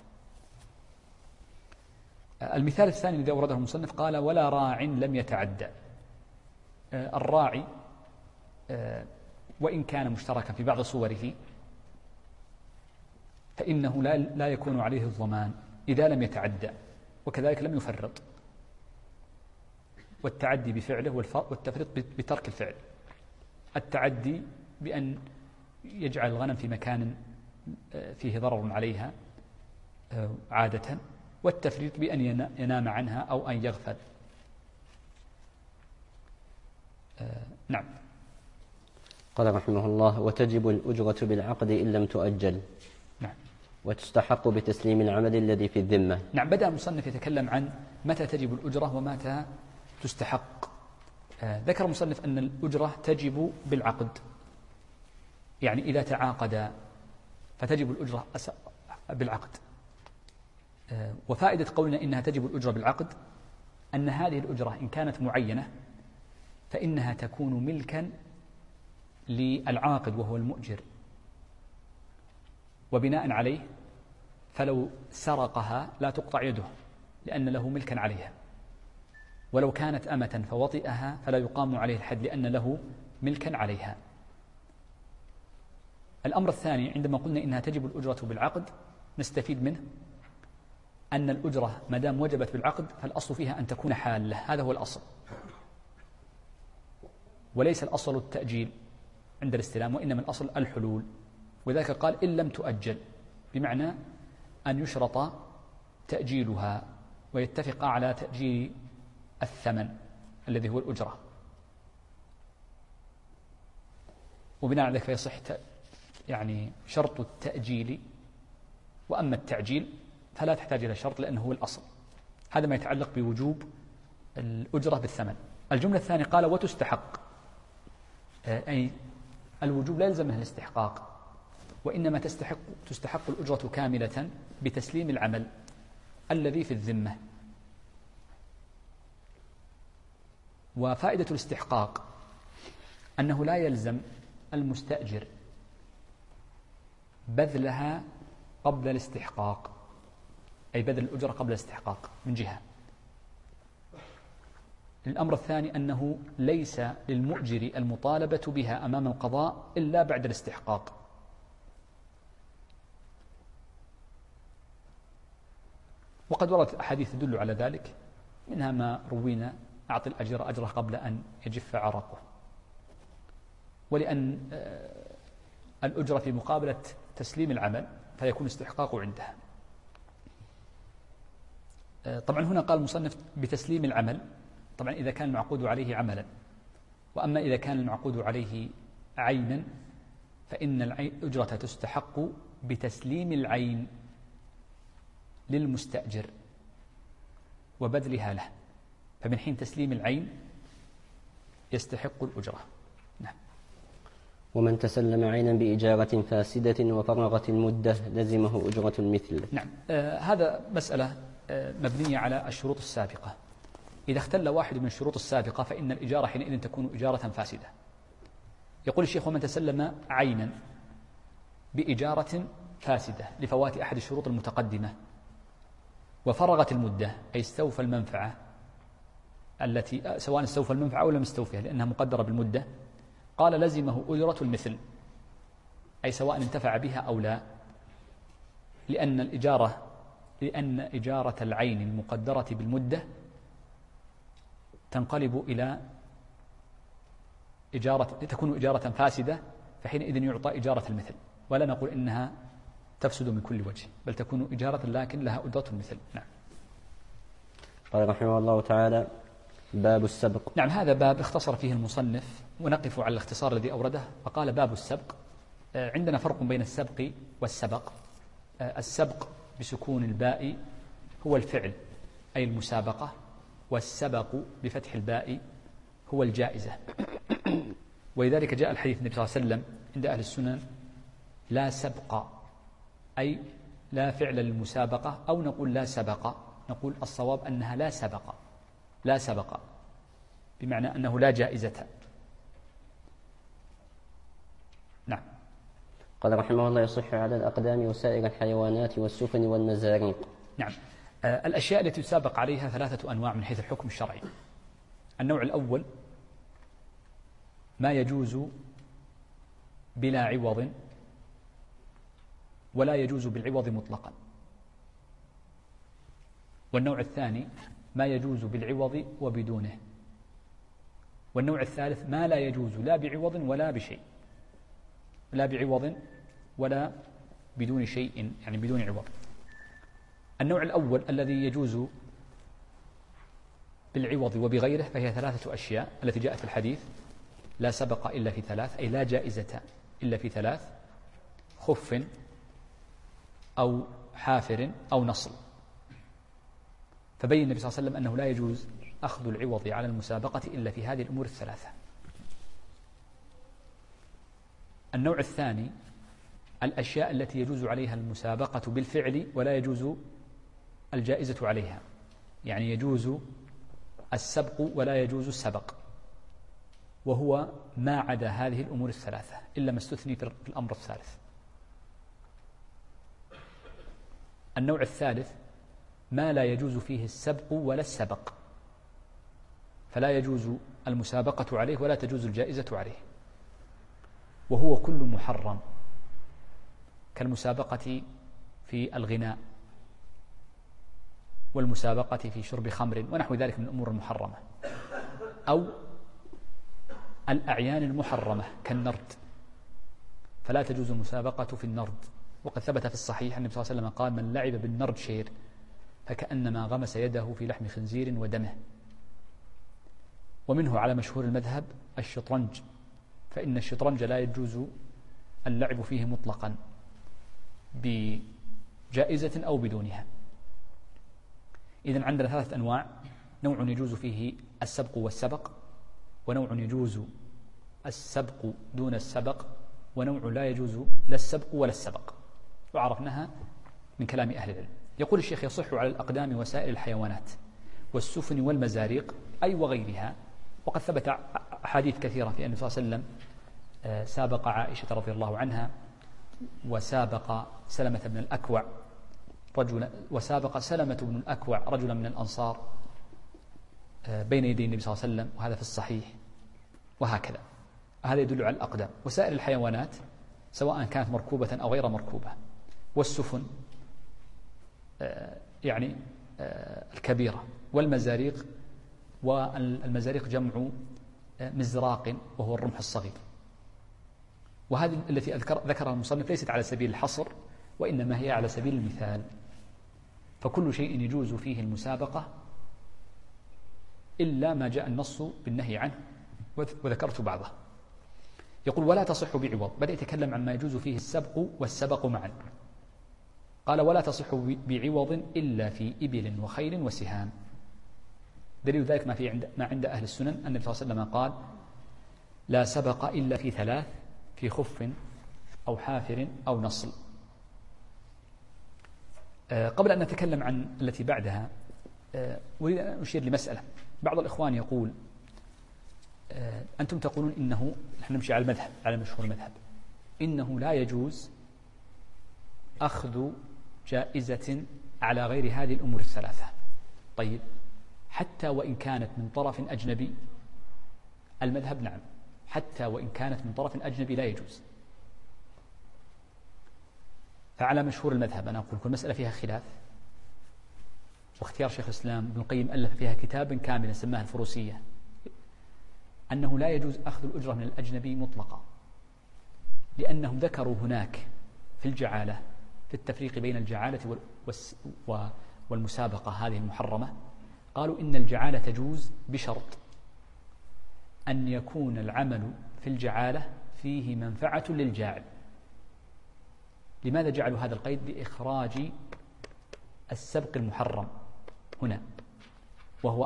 المثال الثاني الذي أورده المصنف قال ولا راع لم يتعدى. الراعي وإن كان مشتركا في بعض صوره فإنه لا يكون عليه الضمان إذا لم يتعدى، وكذلك لم يفرط. والتعدي بفعله والتفريط بترك الفعل. التعدي بأن يجعل الغنم في مكان فيه ضرر عليها عادة، والتفريط بأن ينام عنها أو أن يغفل نعم. قال رحمه الله: وتجب الأجرة بالعقد إن لم تؤجل. نعم. وتستحق بتسليم العمل الذي في الذمة. نعم. بدأ المصنف يتكلم عن متى تجب الأجرة ومتى تستحق. ذكر المصنف أن الأجرة تجب بالعقد، يعني إذا تعاقد فتجب الأجرة بالعقد. وفائدة قولنا إنها تجب الأجرة بالعقد أن هذه الأجرة إن كانت معينة فإنها تكون ملكا للعاقد وهو المؤجر، وبناء عليه فلو سرقها لا تقطع يده لأن له ملكا عليها، ولو كانت أمة فوطئها فلا يقام عليه الحد لأن له ملكا عليها. الأمر الثاني عندما قلنا إنها تجب الأجرة بالعقد نستفيد منه أن الأجرة ما دام وجبت بالعقد فالأصل فيها أن تكون حالة، هذا هو الأصل، وليس الأصل التأجيل عند الاستلام، وإنما الأصل الحلول. وذلك قال إن لم تؤجل، بمعنى أن يشرط تأجيلها ويتفق على تأجيل الثمن الذي هو الأجرة، وبناء على ذلك فيصح يعني شرط التأجيل. وأما التعجيل فلا تحتاج إلى شرط لأنه هو الأصل. هذا ما يتعلق بوجوب الأجرة بالثمن. الجملة الثانية قال وتستحق، أي الوجوب لا يلزم منه الاستحقاق، وإنما تستحق الأجرة كاملة بتسليم العمل الذي في الذمة. وفائدة الاستحقاق أنه لا يلزم المستأجر بذلها قبل الاستحقاق، أي بذل الأجرة قبل الاستحقاق من جهة. الأمر الثاني أنه ليس للمؤجر المطالبة بها أمام القضاء إلا بعد الاستحقاق. وقد وردت أحاديث تدل على ذلك، منها ما روينا: أعطي الأجير أجره قبل أن يجف عرقه. ولأن الأجرة في مقابلة تسليم العمل فيكون استحقاقه عندها. طبعا هنا قال المصنف بتسليم العمل، طبعا إذا كان المعقود عليه عملا، وأما إذا كان المعقود عليه عينا فإن الأجرة تستحق بتسليم العين للمستأجر وبذلها له، فمن حين تسليم العين يستحق الأجرة. نعم. ومن تسلم عينا بإجارة فاسدة وفرغت المدة لزمه أجرة المثل. نعم. هذا مسألة مبنية على الشروط السابقة. إذا اختل واحد من الشروط السابقة فإن الإجارة حينئذ تكون إجارة فاسدة. يقول الشيخ: ومن تسلم عينا بإجارة فاسدة لفوات أحد الشروط المتقدمة وفرغت المدة، أي استوفى المنفعة التي سواء استوفى المنفعة أو لم يستوفيها لأنها مقدرة بالمدة، قال لزمه أجرة المثل، أي سواء انتفع بها أو لا، لأن إجارة العين المقدرة بالمدة تنقلب إلى تكون إجارة فاسدة، فحينئذ يعطى إجارة المثل، ولا نقول إنها تفسد من كل وجه، بل تكون إجارة لكن لها أجرة المثل. نعم. قال رحمه الله تعالى: باب السبق. نعم. هذا باب اختصر فيه المصنف، ونقف على الاختصار الذي أورده، فقال باب السبق. عندنا فرق بين السبق والسبق. السبق بسكون الباء هو الفعل أي المسابقة، والسبق بفتح الباء هو الجائزة. ولذلك جاء الحديث النبي صلى الله عليه وسلم عند أهل السنن: لا سبق، أي لا فعل للمسابقة، أو نقول لا سبق، نقول الصواب أنها لا سبق، لا سبق بمعنى أنه لا جائزة. نعم. قال رحمه الله: يصح على الأقدام وسائر الحيوانات والسفن والمزاريق. نعم. الأشياء التي تسابق عليها ثلاثة أنواع من حيث الحكم الشرعي. النوع الأول ما يجوز بلا عوض ولا يجوز بالعوض مطلقا. والنوع الثاني ما يجوز بالعوض وبدونه. والنوع الثالث ما لا يجوز لا بعوض ولا بشيء، لا بعوض ولا بدون شيء، يعني بدون عوض. النوع الأول الذي يجوز بالعوض وبغيره فهي ثلاثة أشياء التي جاءت في الحديث: لا سبق إلا في ثلاث، أي لا جائزة إلا في ثلاث: خف أو حافر أو نصل. فبين النبي صلى الله عليه وسلم أنه لا يجوز أخذ العوض على المسابقة إلا في هذه الأمور الثلاثة. النوع الثاني: الأشياء التي يجوز عليها المسابقة بالفعل ولا يجوز الجائزة عليها، يعني يجوز السبق ولا يجوز السبق، وهو ما عدا هذه الأمور الثلاثة إلا ما استثني في الأمر الثالث. النوع الثالث: ما لا يجوز فيه السبق ولا السبق، فلا يجوز المسابقة عليه ولا تجوز الجائزة عليه، وهو كل محرم، كالمسابقة في الغناء والمسابقة في شرب خمر ونحو ذلك من الأمور المحرمة، أو الأعيان المحرمة كالنرد، فلا تجوز المسابقة في النرد. وقد ثبت في الصحيح أن النبي صلى الله عليه وسلم قال: من لعب بالنرد شير فكأنما غمس يده في لحم خنزير ودمه. ومنه على مشهور المذهب الشطرنج، فإن الشطرنج لا يجوز اللعب فيه مطلقا بجائزة أو بدونها. إذن عندنا ثلاثة أنواع: نوع يجوز فيه السبق والسبق، ونوع يجوز السبق دون السبق، ونوع لا يجوز لا السبق ولا السبق، وعرفناها من كلام أهل العلم. يقول الشيخ: يصح على الأقدام وسائر الحيوانات والسفن والمزاريق أي وغيرها. وقد ثبت أحاديث كثيرة في أن النبي صلى الله عليه وسلم سابق عائشة رضي الله عنها، وسابق سلمة بن الأكوع رجلا، وسابق سلمة بن الأكوع رجلا من الأنصار بين يدي النبي صلى الله عليه وسلم، وهذا في الصحيح، وهكذا. هذا يدل على الأقدام. وسائر الحيوانات سواء كانت مركوبة أو غير مركوبة، والسفن يعني الكبيرة، والمزاريق، والمزاريق جمع مزراق وهو الرمح الصغير. وهذه التي ذكرها المصنف ليست على سبيل الحصر، وإنما هي على سبيل المثال. فكل شيء يجوز فيه المسابقة إلا ما جاء النص بالنهي عنه، وذكرت بعضه. يقول: ولا تصح بعوض. بدأ يتكلم عن ما يجوز فيه السبق والسبق معا. قال: ولا تصح بعوض إلا في إبل وخيل وسهام. دليل ذلك ما عند أهل السنن أن النبي صلى الله عليه وسلم قال: لا سبق إلا في ثلاث: في خف أو حافر أو نصل. قبل أن نتكلم عن التي بعدها أريد أن أشير لمسألة. بعض الإخوان يقول: أنتم تقولون إنه، نحن نمشي على المذهب، على مشهور المذهب، إنه لا يجوز أخذ جائزة على غير هذه الأمور الثلاثة. طيب، حتى وإن كانت من طرف أجنبي؟ المذهب نعم، حتى وإن كانت من طرف أجنبي لا يجوز. فعلى مشهور المذهب أنا أقول كل مسألة فيها خلاف، واختيار شيخ الإسلام ابن القيم ألف فيها كتابا كاملا سماه الفروسية، أنه لا يجوز أخذ الأجرة من الأجنبي مطلقا، لأنهم ذكروا هناك في الجعالة، في التفريق بين الجعالة والمسابقة هذه المحرمة، قالوا إن الجعالة تجوز بشرط أن يكون العمل في الجعالة فيه منفعة للجاعل. لماذا جعلوا هذا القيد بإخراج السبق المحرم هنا، وهو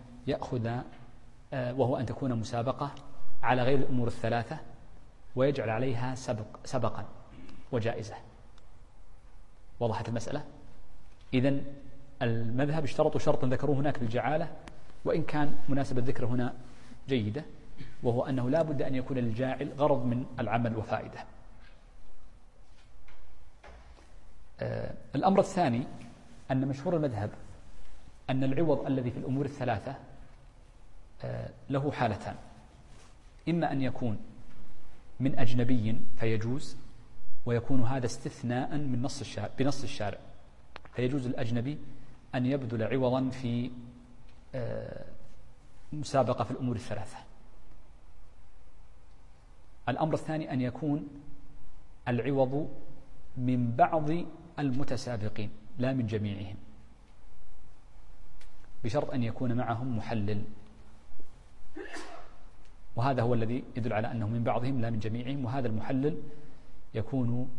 أن تكون مسابقة على غير الأمور الثلاثة ويجعل عليها سبقا وجائزة. وضحت المسألة؟ إذن المذهب اشترطوا شرطا ذكروه هناك في الجعالة، وإن كان مناسبة الذكر هنا جيدة، وهو أنه لا بد أن يكون للجاعل غرض من العمل وفائدة. الأمر الثاني أن مشهور المذهب أن العوض الذي في الأمور الثلاثة له حالتان: إما أن يكون من أجنبي فيجوز، ويكون هذا استثناء من بنص الشارع، فيجوز الأجنبي أن يبذل عوضا في مسابقة في الأمور الثلاثة. الأمر الثاني أن يكون العوض من بعض المتسابقين لا من جميعهم، بشرط أن يكون معهم محلل. وهذا هو الذي يدل على أنه من بعضهم لا من جميعهم، وهذا المحلل يكون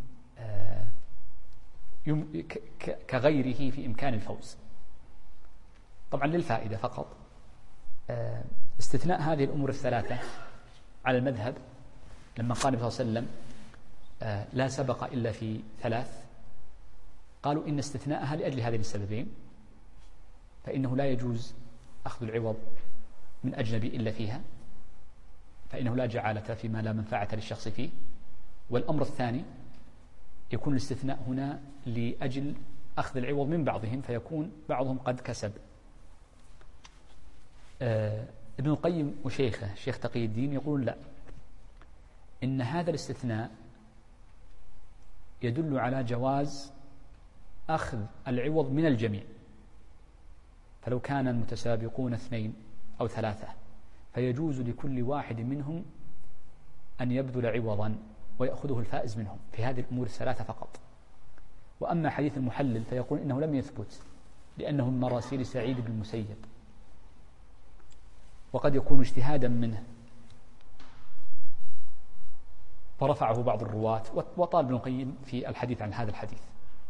كغيره في إمكان الفوز. طبعا للفائدة فقط، استثناء هذه الأمور الثلاثة على المذهب لما قال النبي صلى الله عليه وسلم لا سبق إلا في ثلاث، قالوا إن استثناءها لأجل هذين السببين، فإنه لا يجوز أخذ العوض من أجنبي إلا فيها، فإنه لا جعالة فيما لا منفعة للشخص فيه. والأمر الثاني يكون الاستثناء هنا لأجل أخذ العوض من بعضهم، فيكون بعضهم قد كسب. ابن القيم وشيخه الشيخ تقي الدين يقول لا، إن هذا الاستثناء يدل على جواز أخذ العوض من الجميع، فلو كان المتسابقون 2 أو 3 فيجوز لكل واحد منهم أن يبذل عوضا ويأخذه الفائز منهم في هذه الأمور الثلاثة فقط. وأما حديث المحلل فيقول إنه لم يثبت، لأنه من مراسيل سعيد بن المسيب، وقد يكون اجتهادا منه فرفعه بعض الرواة، وطال ابن القيم في الحديث عن هذا الحديث.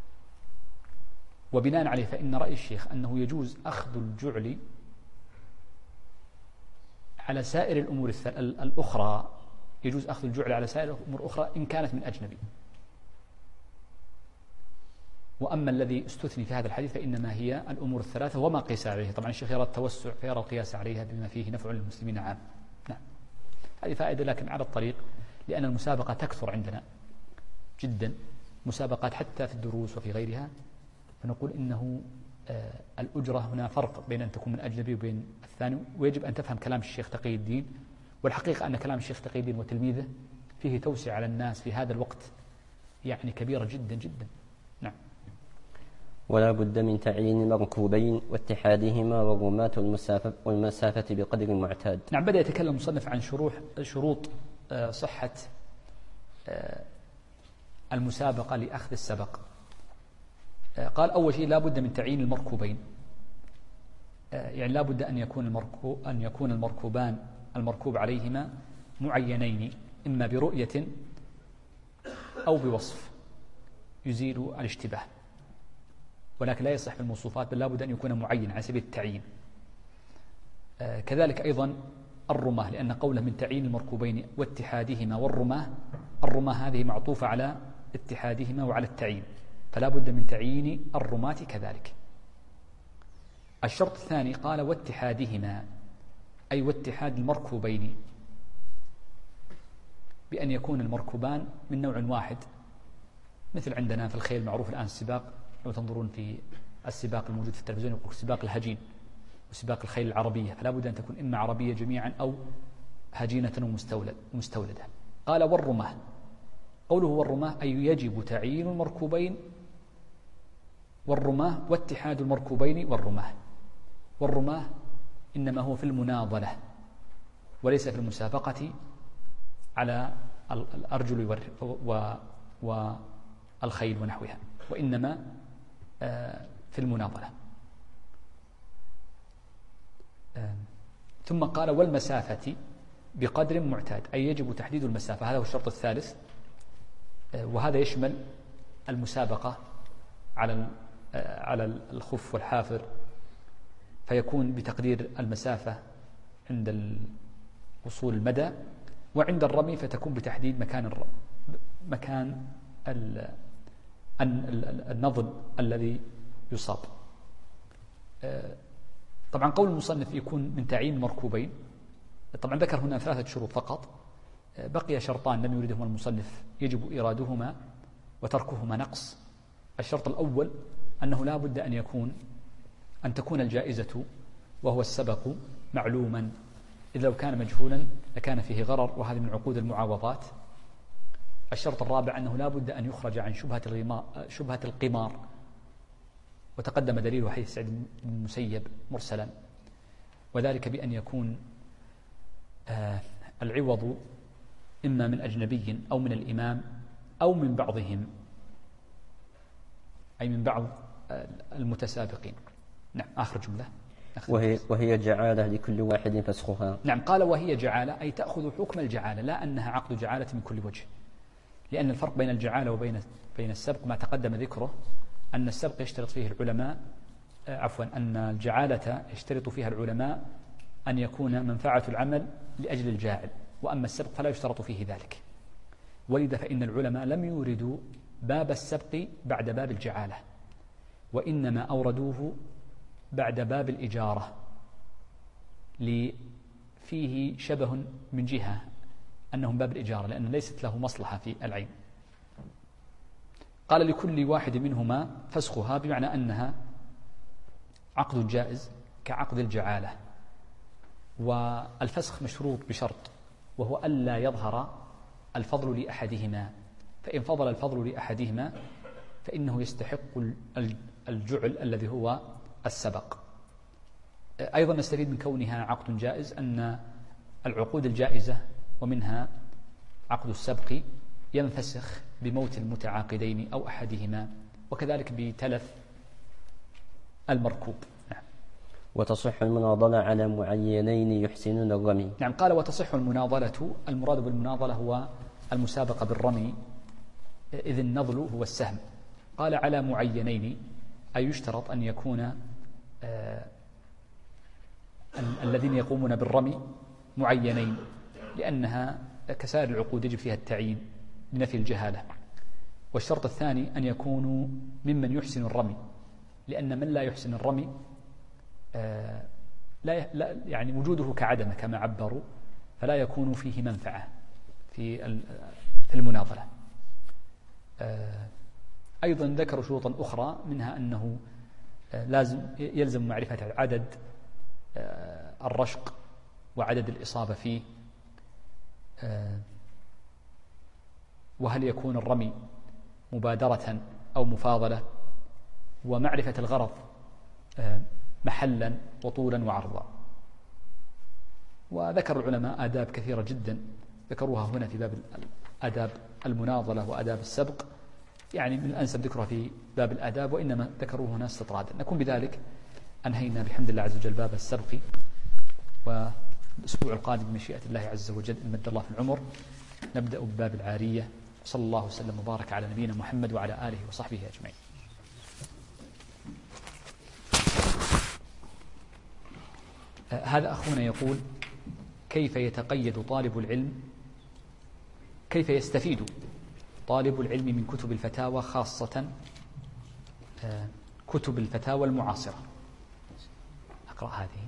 وبناء عليه فإن رأي الشيخ أنه يجوز أخذ الجعل على سائر الأمور الأخرى، يجوز أخذ الجعل على سائر الأمور الأخرى إن كانت من أجنبي. وأما الذي استثني في هذا الحديث فإنما هي الأمور الثلاثة وما قيس عليه. طبعا الشيخ يرى التوسع فيرى القياس عليها بما فيه نفع للمسلمين عام. نعم، هذه فائدة لكن على الطريق، لأن المسابقة تكثر عندنا جدا، مسابقات حتى في الدروس وفي غيرها، فنقول إنه الأجرة هنا فرق بين أن تكون من أجنبي وبين الثاني، ويجب أن تفهم كلام الشيخ تقي الدين. والحقيقة أن كلام الشيخ تقي الدين وتلميذه فيه توسع على الناس في هذا الوقت يعني كبيرة جدا جدا. نعم. ولا بد من تعيين المركوبين واتحادهما والرماة والمسافة بقدر معتاد. نعم، بدأ يتكلم المصنف عن شروط صحة المسابقة لأخذ السبق. قال أول شيء لا بد من تعيين المركوبين، يعني لا بد أن يكون المركوبان المركوب عليهما معينين، إما برؤية أو بوصف يزيل الاشتباه، ولكن لا يصح بالموصوفات، بل لا بد أن يكون معين على سبيل التعيين. كذلك أيضا الرماة، لأن قوله من تعيين المركوبين واتحادهما والرماة، الرماة هذه معطوفة على اتحادهما وعلى التعيين، فلا بد من تعيين الرماة كذلك. الشرط الثاني قال واتحادهما، أي واتحاد المركوبين، بأن يكون المركوبان من نوع واحد، مثل عندنا في الخيل معروف الآن السباق، لو تنظرون في السباق الموجود في التلفزيون يقول سباق الهجين وسباق الخيل العربية، فلا بد أن تكون إما عربية جميعا أو هجينة ومستولدة. قال والرماة، قوله والرماة أي يجب تعيين المركوبين والرماة واتحاد المركوبين والرماة. والرماة إنما هو في المناضلة وليس في المسابقة على الأرجل والخيل ونحوها، وإنما في المناضلة. ثم قال والمسافة بقدر معتاد، أي يجب تحديد المسافة، هذا هو الشرط الثالث، وهذا يشمل المسابقة على الخف والحافر، فيكون بتقدير المسافة عند وصول المدى، وعند الرمي فتكون بتحديد مكان النظم الذي يصاب. طبعا قول المصنف يكون من تعيين المركوبين، طبعا ذكر هنا 3 شروط فقط، بقي شرطان لم يردهما المصنف يجب إيرادهما وتركهما نقص. الشرط الأول أنه لا بد أن تكون الجائزة وهو السبق معلوما، إذ لو كان مجهولا لكان فيه غرر، وهذه من عقود المعاوضات. الشرط الرابع أنه لا بد أن يخرج عن شبهة القمار، وتقدم دليل حديث سعيد بن المسيب مرسلا، وذلك بأن يكون العوض إما من أجنبي أو من الإمام أو من بعضهم، أي من بعض المتسابقين. نعم، آخر جملة. وهي جعالة لكل واحد فسخها. نعم، قال وهي جعالة أي تأخذ حكم الجعالة، لا أنها عقد جعالة من كل وجه، لأن الفرق بين الجعالة وبين السبق ما تقدم ذكره، أن السبق يشترط فيه العلماء أن الجعالة يشترط فيها العلماء أن يكون منفعة العمل لأجل الجاعل، وأما السبق فلا يشترط فيه ذلك. ولذا فإن العلماء لم يوردوا باب السبق بعد باب الجعالة، وإنما أوردوه بعد باب الإجارة، فيه شبه من جهة أنهم باب الإجارة، لأن ليست له مصلحة في العين. قال لكل واحد منهما فسخها، بمعنى أنها عقد جائز كعقد الجعالة، والفسخ مشروط بشرط، وهو ألا يظهر الفضل لأحدهما، فإن فضل الفضل لأحدهما فإنه يستحق الجعل الذي هو السبق. أيضا نستفيد من كونها عقد جائز أن العقود الجائزة ومنها عقد السبق ينفسخ بموت المتعاقدين أو أحدهما، وكذلك بتلف المركوب. نعم. وتصح المناضلة على معينين يحسنون الرمي. نعم، قال وتصح المناضلة، المراد بالمناضلة هو المسابقة بالرمي، إذ النضل هو السهم. قال على معينين أي يشترط أن يكون الذين يقومون بالرمي معينين، لأنها كسائر العقود يجب فيها التعيين لنفي الجهالة. والشرط الثاني أن يكونوا ممن يحسن الرمي، لأن من لا يحسن الرمي لا يعني وجوده كعدمه كما عبروا، فلا يكون فيه منفعة في المناضلة. أيضا ذكروا شروطا أخرى، منها أنه يلزم معرفة عدد الرشق وعدد الإصابة فيه، وهل يكون الرمي مبادرة أو مفاضلة، ومعرفة الغرض محلا وطولا وعرضا. وذكر العلماء آداب كثيرة جدا ذكروها هنا في باب آداب المناضلة وآداب السبق، يعني من الأنسب ذكرها في باب الآداب، وإنما ذكروه هنا استطرادا. نكون بذلك أنهينا بحمد الله عز وجل باب السبق، والأسبوع القادم بمشيئة الله عز وجل إن مد الله في العمر نبدأ بباب العارية. صلى الله وسلم وبارك على نبينا محمد وعلى آله وصحبه أجمعين. هذا أخونا يقول: كيف يتقيد طالب العلم، كيف يستفيد طالب العلم من كتب الفتاوى، خاصة كتب الفتاوى المعاصرة؟ أقرأ هذه.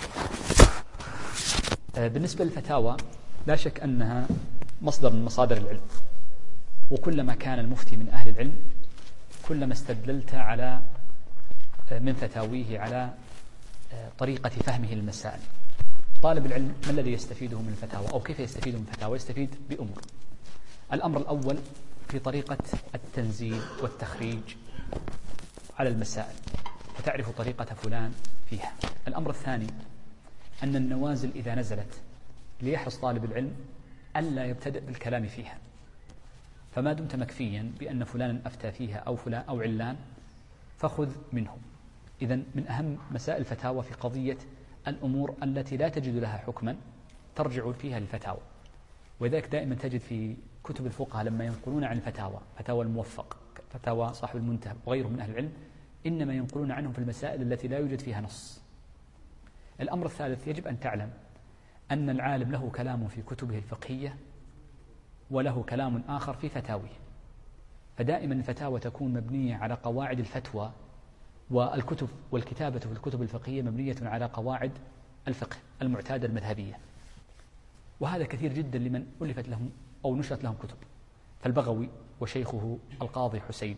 بالنسبة للفتاوى لا شك أنها مصدر من مصادر العلم، وكلما كان المفتي من أهل العلم كلما استدللت من فتاويه على طريقة فهمه للمسائل. طالب العلم ما الذي يستفيده من الفتاوى، أو كيف يستفيد من الفتاوى؟ يستفيد بأمور. الأمر الأول في طريقة التنزيل والتخريج على المسائل، فتعرف طريقة فلان فيها. الأمر الثاني أن النوازل إذا نزلت ليحرص طالب العلم ألا يبتدئ بالكلام فيها، فما دمت مكفيا بأن فلانا أفتى فيها أو فلان أو علان فخذ منه. إذن من أهم مسائل الفتاوى في قضية الأمور التي لا تجد لها حكما ترجع فيها للفتاوى، وذلك دائما تجد في كتب الفقهاء لما ينقلون عن الفتاوى، فتاوى الموفق، فتاوى صاحب المنتهى وغيره من أهل العلم، إنما ينقلون عنهم في المسائل التي لا يوجد فيها نص. الأمر الثالث، يجب أن تعلم أن العالم له كلام في كتبه الفقهية وله كلام آخر في فتاويه، فدائما الفتاوى تكون مبنية على قواعد الفتوى، والكتب والكتابة في الكتب الفقهية مبنية على قواعد الفقه المعتادة المذهبية، وهذا كثير جدا لمن ألفت لهم أو نشرت لهم كتب. فالبغوي وشيخه القاضي حسين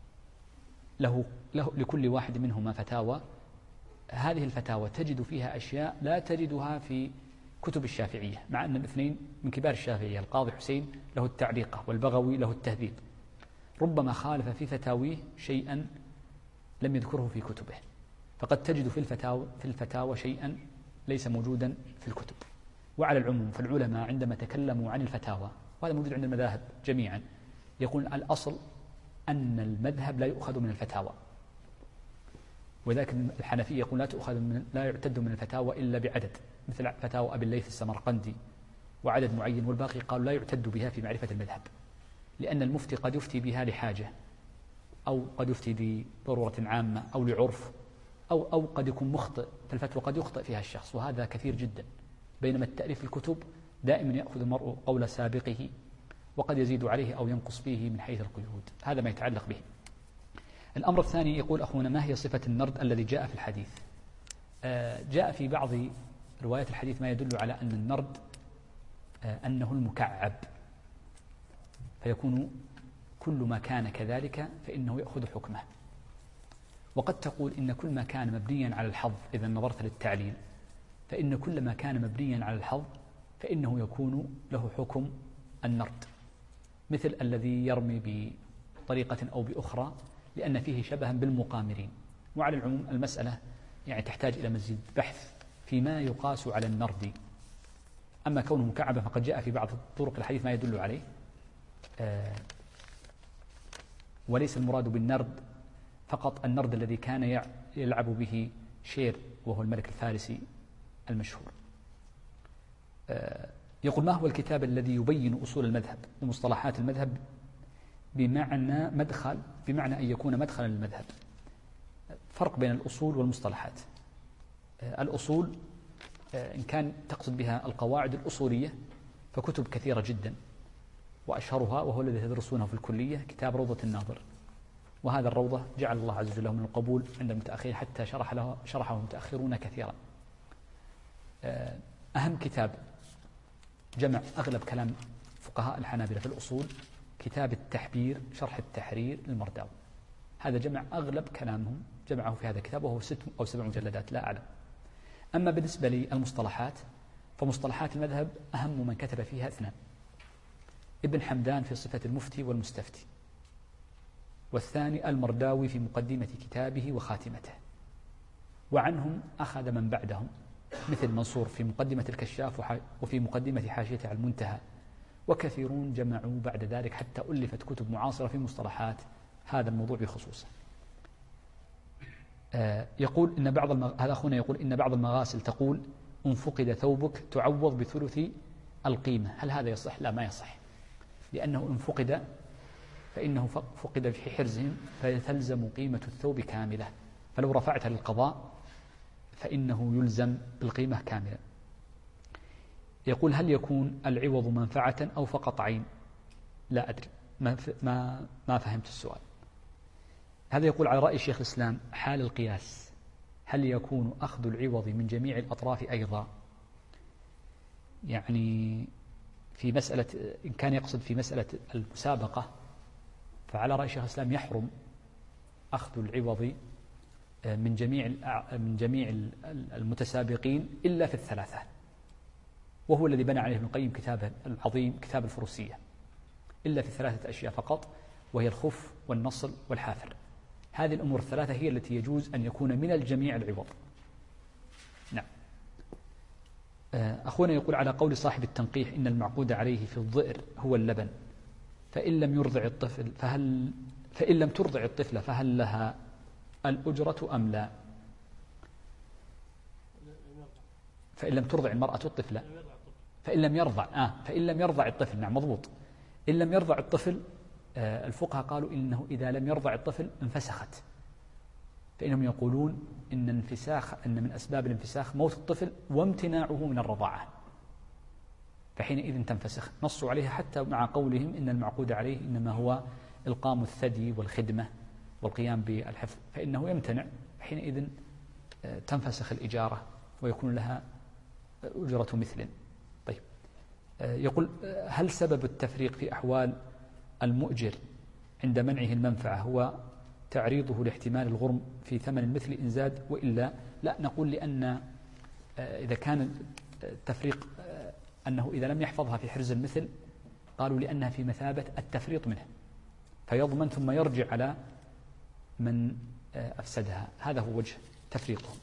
لكل واحد منهما فتاوى، هذه الفتاوى تجد فيها أشياء لا تجدها في كتب الشافعية، مع أن الاثنين من كبار الشافعية. القاضي حسين له التعليقة والبغوي له التهذيب، ربما خالف في فتاويه شيئا لم يذكره في كتبه، فقد تجد في الفتاوى شيئا ليس موجودا في الكتب. وعلى العموم فالعلماء عندما تكلموا عن الفتاوى، وهذا موجود عند المذاهب جميعا، يقول الأصل أن المذهب لا يؤخذ من الفتاوى، وذلك الحنفية يقول لا يعتد من الفتاوى إلا بعدد، مثل فتاوى أبي الليث السمرقندي وعدد معين، والباقي قالوا لا يعتد بها في معرفة المذهب، لأن المفتي قد يفتي بها لحاجة، أو قد يفتي لضرورة عامة أو لعرف، أو قد يكون مخطئ فالفتوى قد يخطئ فيها الشخص، وهذا كثير جدا. بينما التأليف الكتب دائما يأخذ المرء قول سابقه وقد يزيد عليه أو ينقص فيه من حيث القيود. هذا ما يتعلق به. الأمر الثاني يقول أخونا: ما هي صفة النرد الذي جاء في الحديث؟ جاء في بعض روايات الحديث ما يدل على أن النرد أنه المكعب، فيكون كل ما كان كذلك فإنه يأخذ حكمه. وقد تقول إن كل ما كان مبنيا على الحظ، إذا نظرت للتعليل فإن كل ما كان مبنيا على الحظ فإنه يكون له حكم النرد، مثل الذي يرمي بطريقة أو بأخرى لأن فيه شبها بالمقامرين. وعلى العموم المسألة يعني تحتاج إلى مزيد بحث فيما يقاس على النرد. أما كونه مكعبا فقد جاء في بعض طرق الحديث ما يدل عليه، وليس المراد بالنرد فقط النرد الذي كان يلعب به شير وهو الملك الفارسي المشهور. يقول: ما هو الكتاب الذي يبين أصول المذهب ومصطلحات المذهب بمعنى أن يكون مدخلا للمذهب؟ فرق بين الأصول والمصطلحات. الأصول إن كان تقصد بها القواعد الأصولية فكتب كثيرة جدا، وأشهرها وهو الذي تدرسونه في الكلية كتاب روضة الناظر، وهذا الروضة جعل الله عز وجل له من القبول عند المتأخرين حتى شرحه المتأخرون كثيرا. أهم كتاب جمع أغلب كلام فقهاء الحنابلة في الأصول كتاب التحبير شرح التحرير للمرداوي، هذا جمع أغلب كلامهم جمعه في هذا الكتاب، وهو 6 أو 7 مجلدات لا أعلم. أما بالنسبة للمصطلحات فمصطلحات المذهب أهم من كتب فيها 2: ابن حمدان في صفة المفتي والمستفتي، والثاني المرداوي في مقدمة كتابه وخاتمته. وعنهم أخذ من بعدهم مثل منصور في مقدمة الكشاف وفي مقدمة حاشيته على المنتهى، وكثيرون جمعوا بعد ذلك حتى ألفت كتب معاصرة في مصطلحات هذا الموضوع بخصوصه. يقول إن هذا أخونا يقول إن بعض المغاسل تقول: إن فقد ثوبك تعوض بثلث القيمة. هل هذا يصح؟ لا، ما يصح، لأنه إن فقد فإنه فقد في حرزهم فتلزم قيمة الثوب كاملة، فلو رفعتها للقضاء فإنه يلزم بالقيمة كاملة. يقول: هل يكون العوض منفعة أو فقط عين؟ لا أدري، ما فهمت السؤال. هذا يقول: على رأي شيخ الإسلام حال القياس هل يكون أخذ العوض من جميع الأطراف أيضا؟ يعني في مسألة، إن كان يقصد في مسألة المسابقة فعلى رأي شيخ الإسلام يحرم أخذ العوض من جميع المتسابقين إلا في 3، وهو الذي بنى عليه ابن القيم كتابه العظيم كتاب الفروسية، إلا في 3 أشياء فقط، وهي الخف والنصل والحافر. هذه الأمور 3 هي التي يجوز أن يكون من الجميع العوض. نعم. أخونا يقول: على قول صاحب التنقيح إن المعقود عليه في الضئر هو اللبن، فإن لم ترضع الطفل فهل لها الأجرة أم لا؟ فإن لم ترضع المرأة الطفل، فإن لم يرضع الطفل. نعم مضبوط. إن لم يرضع الطفل، الفقهاء قالوا إنه إذا لم يرضع الطفل انفسخت، فإنهم يقولون إن من أسباب الانفساخ موت الطفل وامتناعه من الرضاعة، فحينئذ تنفسخ. نصوا عليها حتى مع قولهم إن المعقود عليه إنما هو إلقام الثدي والخدمة والقيام بالحفظ، فإنه يمتنع، حينئذ تنفسخ الإجارة ويكون لها أجرة مثل. طيب، يقول: هل سبب التفريق في أحوال المؤجر عند منعه المنفعة هو تعريضه لاحتمال الغرم في ثمن المثل إن زاد وإلا لا؟ نقول لأن إذا كان التفريق أنه إذا لم يحفظها في حرز المثل، قالوا لأنها في مثابة التفريط منه فيضمن ثم يرجع على من أفسدها، هذا هو وجه تفريطهم.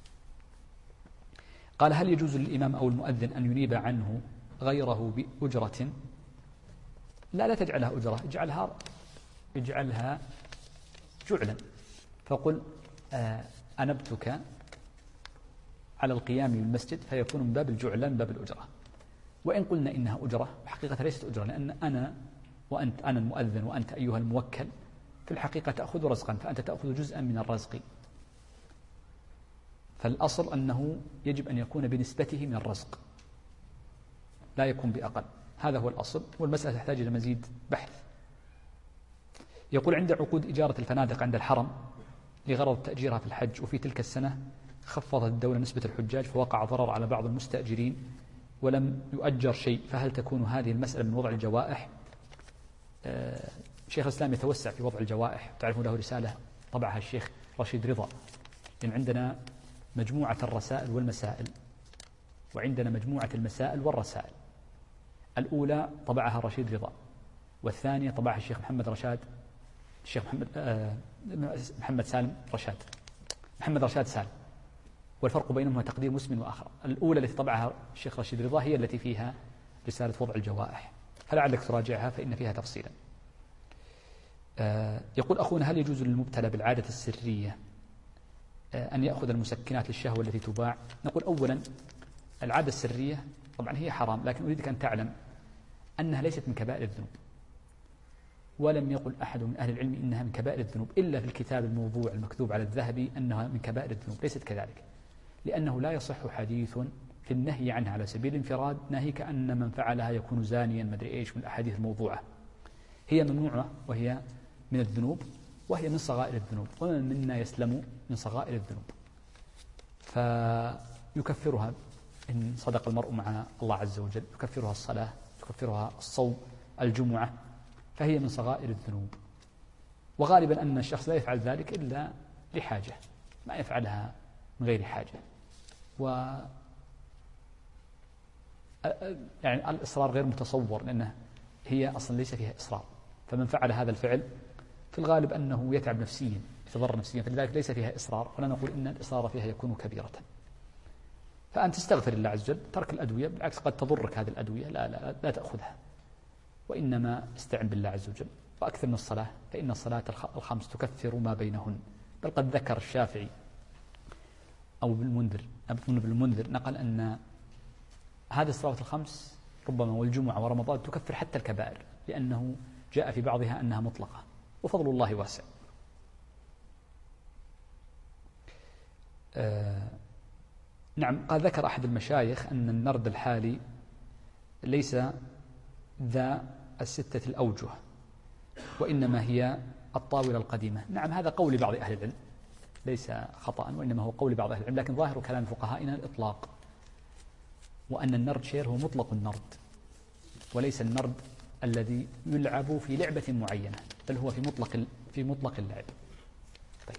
قال: هل يجوز للإمام أو المؤذن أن ينيب عنه غيره بأجرة؟ لا تجعلها أجرة، اجعلها جعلا، فقل أنبتك على القيام بالمسجد فيكون من باب الجعل من باب الأجرة. وإن قلنا إنها أجرة حقيقة ليست أجرة، لأن أنا وأنت، أنا المؤذن وأنت أيها الموكل، في الحقيقة تأخذ رزقا، فأنت تأخذ جزءا من الرزق، فالأصل أنه يجب أن يكون بنسبته من الرزق، لا يكون بأقل. هذا هو الأصل، والمسألة تحتاج إلى مزيد بحث. يقول عند عقود إجارة الفنادق عند الحرم لغرض تأجيرها في الحج، وفي تلك السنة خفضت الدولة نسبة الحجاج فوقع ضرر على بعض المستأجرين ولم يؤجر شيء، فهل تكون هذه المسألة من وضع الجوائح؟ شيخ الإسلام يتوسع في وضع الجوائح، تعرفون له رسالة طبعها الشيخ رشيد رضا، لأن عندنا مجموعة الرسائل والمسائل، وعندنا مجموعة المسائل والرسائل. الأولى طبعها رشيد رضا، والثانية طبعها الشيخ محمد رشاد، الشيخ محمد سالم رشاد، محمد رشاد سالم، والفرق بينهما تقدير مسلم وآخر. الأولى التي طبعها الشيخ رشيد رضا هي التي فيها رسالة وضع الجوائح، فلعلك تراجعها فإن فيها تفصيلا. يقول أخونا: هل يجوز للمبتلى بالعادة السرية أن يأخذ المسكنات للشهوة التي تباع؟ نقول أولا العادة السرية طبعا هي حرام، لكن أريدك أن تعلم أنها ليست من كبائر الذنوب، ولم يقل أحد من أهل العلم إنها من كبائر الذنوب إلا في الكتاب الموضوع المكذوب على الذهبي أنها من كبائر الذنوب. ليست كذلك، لأنه لا يصح حديث في النهي عنها على سبيل الانفراد، ناهيك أن من فعلها يكون زانيا مدري إيش من الأحاديث الموضوعة. هي ممنوعة وهي من الذنوب، وهي من صغائر الذنوب، ومن منا يسلم من صغائر الذنوب، فيكفرها إن صدق المرء مع الله عز وجل، يكفرها الصلاة، يكفرها الصوم، الجمعة، فهي من صغائر الذنوب. وغالبا أن الشخص لا يفعل ذلك إلا لحاجة، ما يفعلها من غير حاجة. يعني الإصرار غير متصور، لأنه هي أصلا ليس فيها إصرار، فمن فعل هذا الفعل في الغالب أنه يتعب نفسيا، يتضرر نفسيا، فلذلك ليس فيها إصرار، ولا نقول إن الإصرار فيها يكون كبيرة. فأنت تستغفر الله عز وجل، ترك الأدوية بالعكس قد تضرك هذه الأدوية، لا تأخذها، وإنما استعن بالله عز وجل، وأكثر من الصلاة، فإن الصلاة الخمس تكفر ما بينهن. بل قد ذكر الشافعي أو ابن المنذر نقل أن هذه الصلوات الخمس ربما والجمعة ورمضان تكفر حتى الكبائر، لأنه جاء في بعضها أنها مطلقة، وفضل الله واسع. نعم، قد ذكر أحد المشايخ أن النرد الحالي ليس ذا الستة الأوجه، وإنما هي الطاولة القديمة. نعم، هذا قول بعض أهل العلم، ليس خطأ، وإنما هو قول بعض أهل العلم، لكن ظاهر كلام فقهائنا الإطلاق، وأن النرد شير هو مطلق النرد، وليس النرد الذي يلعب في لعبة معينة، بل هو في مطلق اللعب. طيب.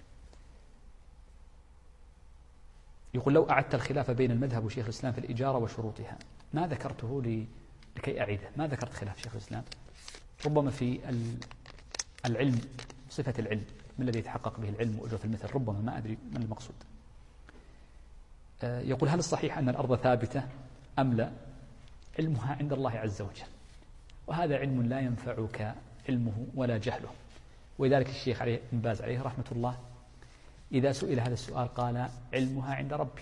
يقول: لو أعدت الخلاف بين المذهب وشيخ الإسلام في الإجارة وشروطها، ما ذكرته لكي أعيده، ما ذكرت خلاف شيخ الإسلام، ربما في العلم، صفة العلم، ما الذي يتحقق به العلم وأجرة المثل، ربما ما أدري من المقصود. يقول: هل الصحيح أن الأرض ثابتة أم لا؟ علمها عند الله عز وجل، وهذا علم لا ينفعك علمه ولا جهله. ولذلك الشيخ ابن باز عليه رحمة الله إذا سئل هذا السؤال قال: علمها عند ربي.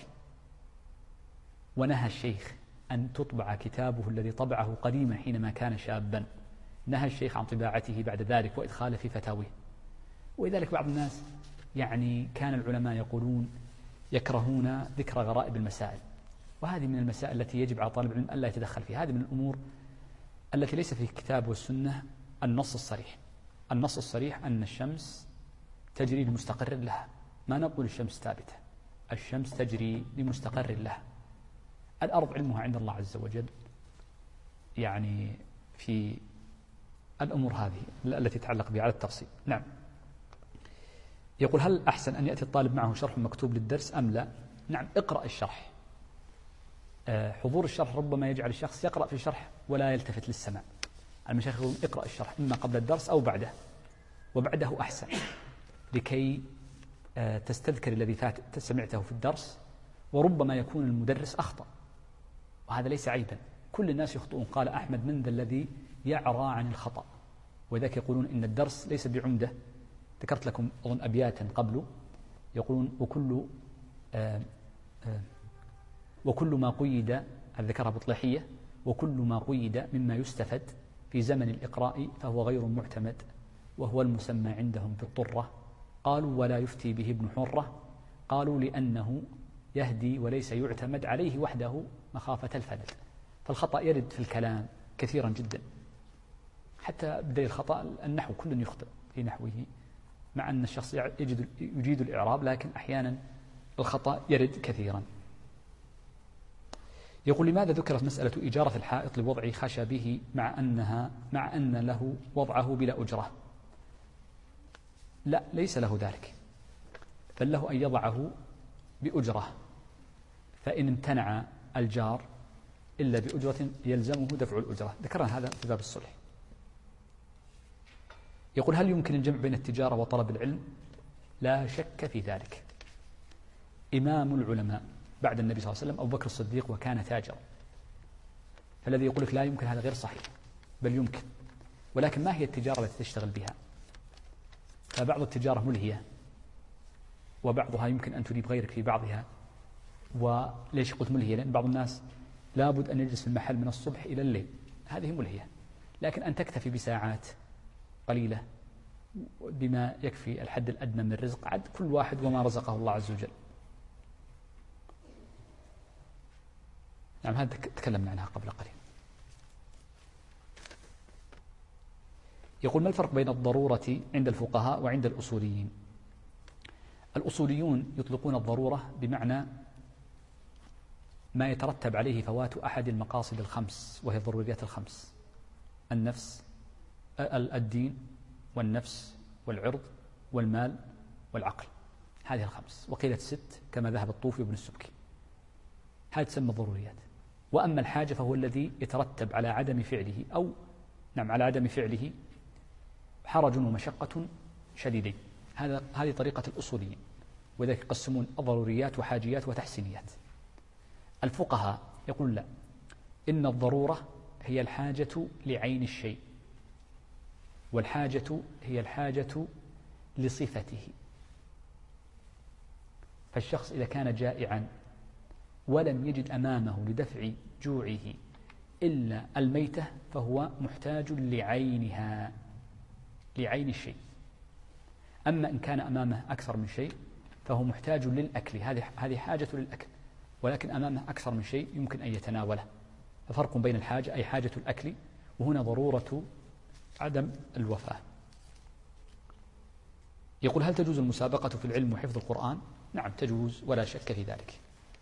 ونهى الشيخ أن تطبع كتابه الذي طبعه قديما حينما كان شابا، نهى الشيخ عن طباعته بعد ذلك وإدخاله في فتاويه. ولذلك بعض الناس يعني كان العلماء يقولون يكرهون ذكر غرائب المسائل، وهذه من المسائل التي يجب على طالب العلم ألا يتدخل فيها. هذه من الأمور التي ليس في الكتاب والسنة النص الصريح. النص الصريح أن الشمس تجري لمستقر لها، ما نقول الشمس ثابتة، الشمس تجري لمستقر لها. الأرض علمها عند الله عز وجل، يعني في الأمور هذه التي تتعلق بها على التفصيل. نعم. يقول: هل أحسن أن يأتي الطالب معه شرح مكتوب للدرس أم لا؟ نعم، اقرأ الشرح. حضور الشرح ربما يجعل الشخص يقرأ في الشرح ولا يلتفت للسماع. المشايخ يقولون اقرأ الشرح إما قبل الدرس أو بعده، وبعده أحسن، لكي تستذكر الذي سمعته في الدرس، وربما يكون المدرس أخطأ، وهذا ليس عيبا، كل الناس يخطئون. قال أحمد: من ذا الذي يعرى عن الخطأ؟ وذاك يقولون إن الدرس ليس بعمدة. ذكرت لكم أظن أبياتا قبل، يقولون وكل ما قيد، ذكرها بطليحية، وكل ما قيد مما يستفد في زمن الإقراء فهو غير معتمد، وهو المسمى عندهم بالطرة. قالوا ولا يفتي به ابن حرة، قالوا لأنه يهدي وليس يعتمد عليه وحده مخافة الفلت. فالخطأ يرد في الكلام كثيرا جدا، حتى بداية الخطأ النحو كل يخطئ في نحوه، مع أن الشخص يجيد الإعراب، لكن أحيانا الخطأ يرد كثيرا. يقول لماذا ذكرت مسألة إجارة الحائط لوضع خشبه مع أن له وضعه بلا أجرة؟ لا، ليس له ذلك، بل له أن يضعه بأجرة، فإن امتنع الجار إلا بأجرة يلزمه دفع الأجرة. ذكرنا هذا في باب الصلح. يقول هل يمكن الجمع بين التجارة وطلب العلم؟ لا شك في ذلك. إمام العلماء بعد النبي صلى الله عليه وسلم أبو بكر الصديق، وكان تاجرا، فالذي يقول لك لا يمكن هذا غير صحيح، بل يمكن. ولكن ما هي التجارة التي تشتغل بها؟ فبعض التجارة ملهية، وبعضها يمكن أن تريب غيرك في بعضها. وليش قلت ملهية؟ لأن بعض الناس لابد أن يجلس في المحل من الصبح إلى الليل، هذه ملهية. لكن أن تكتفي بساعات قليلة بما يكفي الحد الأدنى من الرزق، عد كل واحد وما رزقه الله عز وجل. نعم، هذا تكلمنا عنها قبل قليل. يقول ما الفرق بين الضرورة عند الفقهاء وعند الأصوليين؟ الأصوليون يطلقون الضرورة بمعنى ما يترتب عليه فوات أحد المقاصد الخمس، وهي الضروريات الخمس: النفس، الدين، والنفس، والعرض، والمال، والعقل. هذه الخمس، وقيلت 6 كما ذهب الطوفي وابن السبكي. هذه تسمى الضروريات. وأما الحاجة فهو الذي يترتب على عدم فعله، على عدم فعله حرج ومشقة شديدين. هذه طريقة الأصوليين، وذلك يقسمون الضروريات وحاجيات وتحسينيات. الفقهاء يقول لا، إن الضرورة هي الحاجة لعين الشيء، والحاجة هي الحاجة لصفته. فالشخص إذا كان جائعا ولم يجد أمامه لدفع جوعه إلا الميتة فهو محتاج لعينها، لعين الشيء. أما إن كان أمامه أكثر من شيء فهو محتاج للأكل، هذه حاجة للأكل، ولكن أمامه أكثر من شيء يمكن أن يتناوله. ففرق بين الحاجة أي حاجة الأكل، وهنا ضرورة عدم الوفاة. يقول هل تجوز المسابقة في العلم وحفظ القرآن؟ نعم تجوز ولا شك في ذلك.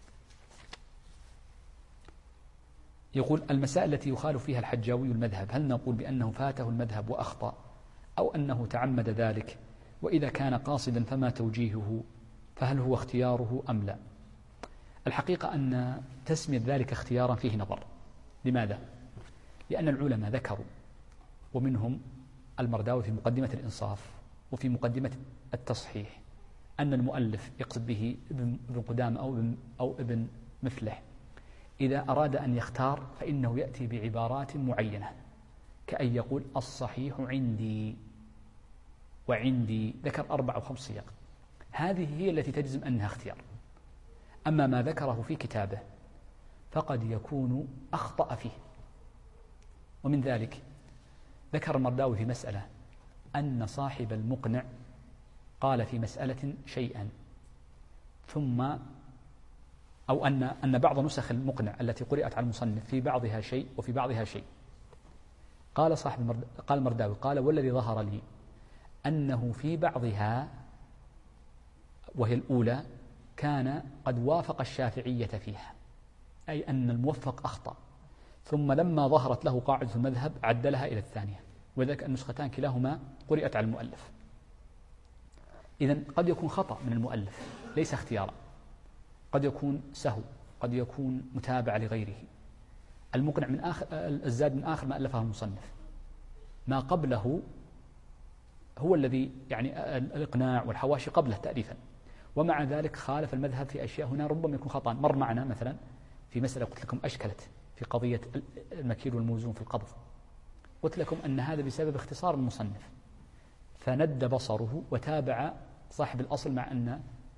يقول المسائل التي يخالف فيها الحجاوي المذهب، هل نقول بأنه فاته المذهب وأخطأ، أو أنه تعمد ذلك؟ وإذا كان قاصدا فما توجيهه؟ فهل هو اختياره أم لا؟ الحقيقة أن تسمية ذلك اختيارا فيه نظر. لماذا؟ لأن العلماء ذكروا، ومنهم المرداوي في مقدمة الإنصاف وفي مقدمة التصحيح، أن المؤلف يقصد به ابن قدامة أو ابن مفلح، إذا أراد أن يختار فإنه يأتي بعبارات معينة، كأن يقول الصحيح عندي وعندي، ذكر 4 أو 5 صيغ، هذه هي التي تجزم أنها اختيار. أما ما ذكره في كتابه فقد يكون أخطأ فيه. ومن ذلك ذكر المرداوي في مسألة أن صاحب المقنع قال في مسألة شيئا، ثم أو أن بعض نسخ المقنع التي قرأت على المصنف في بعضها شيء وفي بعضها شيء. قال المرداوي قال والذي ظهر لي أنه في بعضها، وهي الأولى، كان قد وافق الشافعية فيها، أي أن الموفق أخطأ، ثم لما ظهرت له قاعدة المذهب عدلها إلى الثانية، وذلك النسختان كلاهما قرأت على المؤلف. إذن قد يكون خطأ من المؤلف ليس اختيارا، قد يكون سهو، قد يكون متابعة لغيره. المقنع من آخر الزاد من آخر ما ألفه المصنف، ما قبله هو الذي يعني الإقناع والحواشي قبله تأليفا، ومع ذلك خالف المذهب في أشياء هنا ربما يكون خطأ. مر معنا مثلا في مسألة قلت لكم أشكلت في قضية المكيل والموزون في القبض، قلت لكم أن هذا بسبب اختصار المصنف، فند بصره وتابع صاحب الأصل، مع أن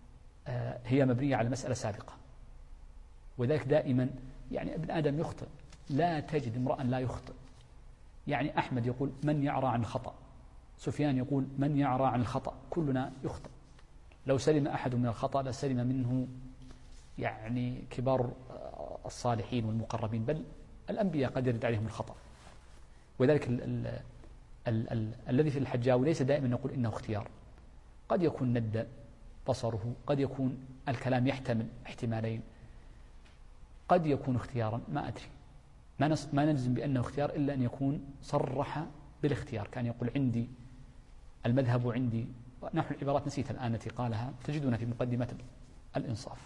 هي مبنية على مسألة سابقة، وذلك دائما يعني ابن آدم يخطئ، لا تجد امرأ لا يخطئ. يعني أحمد يقول من يعرى عن الخطأ، سفيان يقول من يعرى عن الخطأ، كلنا يخطئ. لو سلم أحد من الخطأ لسلم منه يعني كبار الصالحين والمقربين، بل الأنبياء قد يرد عليهم الخطأ. وذلك الذي في الحجاوي ليس دائما نقول إنه اختيار، قد يكون ند بصره، قد يكون الكلام يحتمل احتمالين، قد يكون اختيارا، ما أدري، ما نجزم بأنه اختيار إلا أن يكون صرح بالاختيار، كان يقول عندي المذهب عندي، نحو العبارات نسيت الآن التي قالها، تجدون في مقدمة الإنصاف.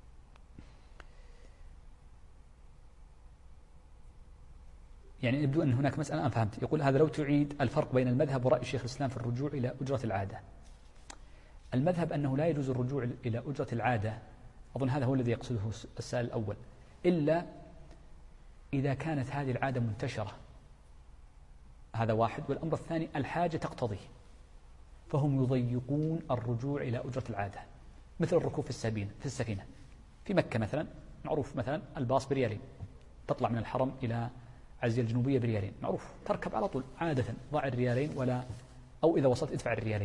يعني يبدو أن هناك مسألة أنا فهمت. يقول هذا لو تعيد الفرق بين المذهب ورأي شيخ الإسلام في الرجوع إلى أجرة العادة. المذهب أنه لا يجوز الرجوع إلى أجرة العادة، أظن هذا هو الذي يقصده السائل الأول، إلا إذا كانت هذه العادة منتشرة، هذا واحد. والأمر الثاني الحاجة تقتضيه، فهم يضيقون الرجوع إلى أجرة العادة، مثل الركوب في السفينة في مكة مثلا، معروف مثلا الباص بريالين، تطلع من الحرم إلى عزية الجنوبية بريالين، معروف، تركب على طول عادة، ضع الريالين ولا، أو إذا وصلت ادفع الريالين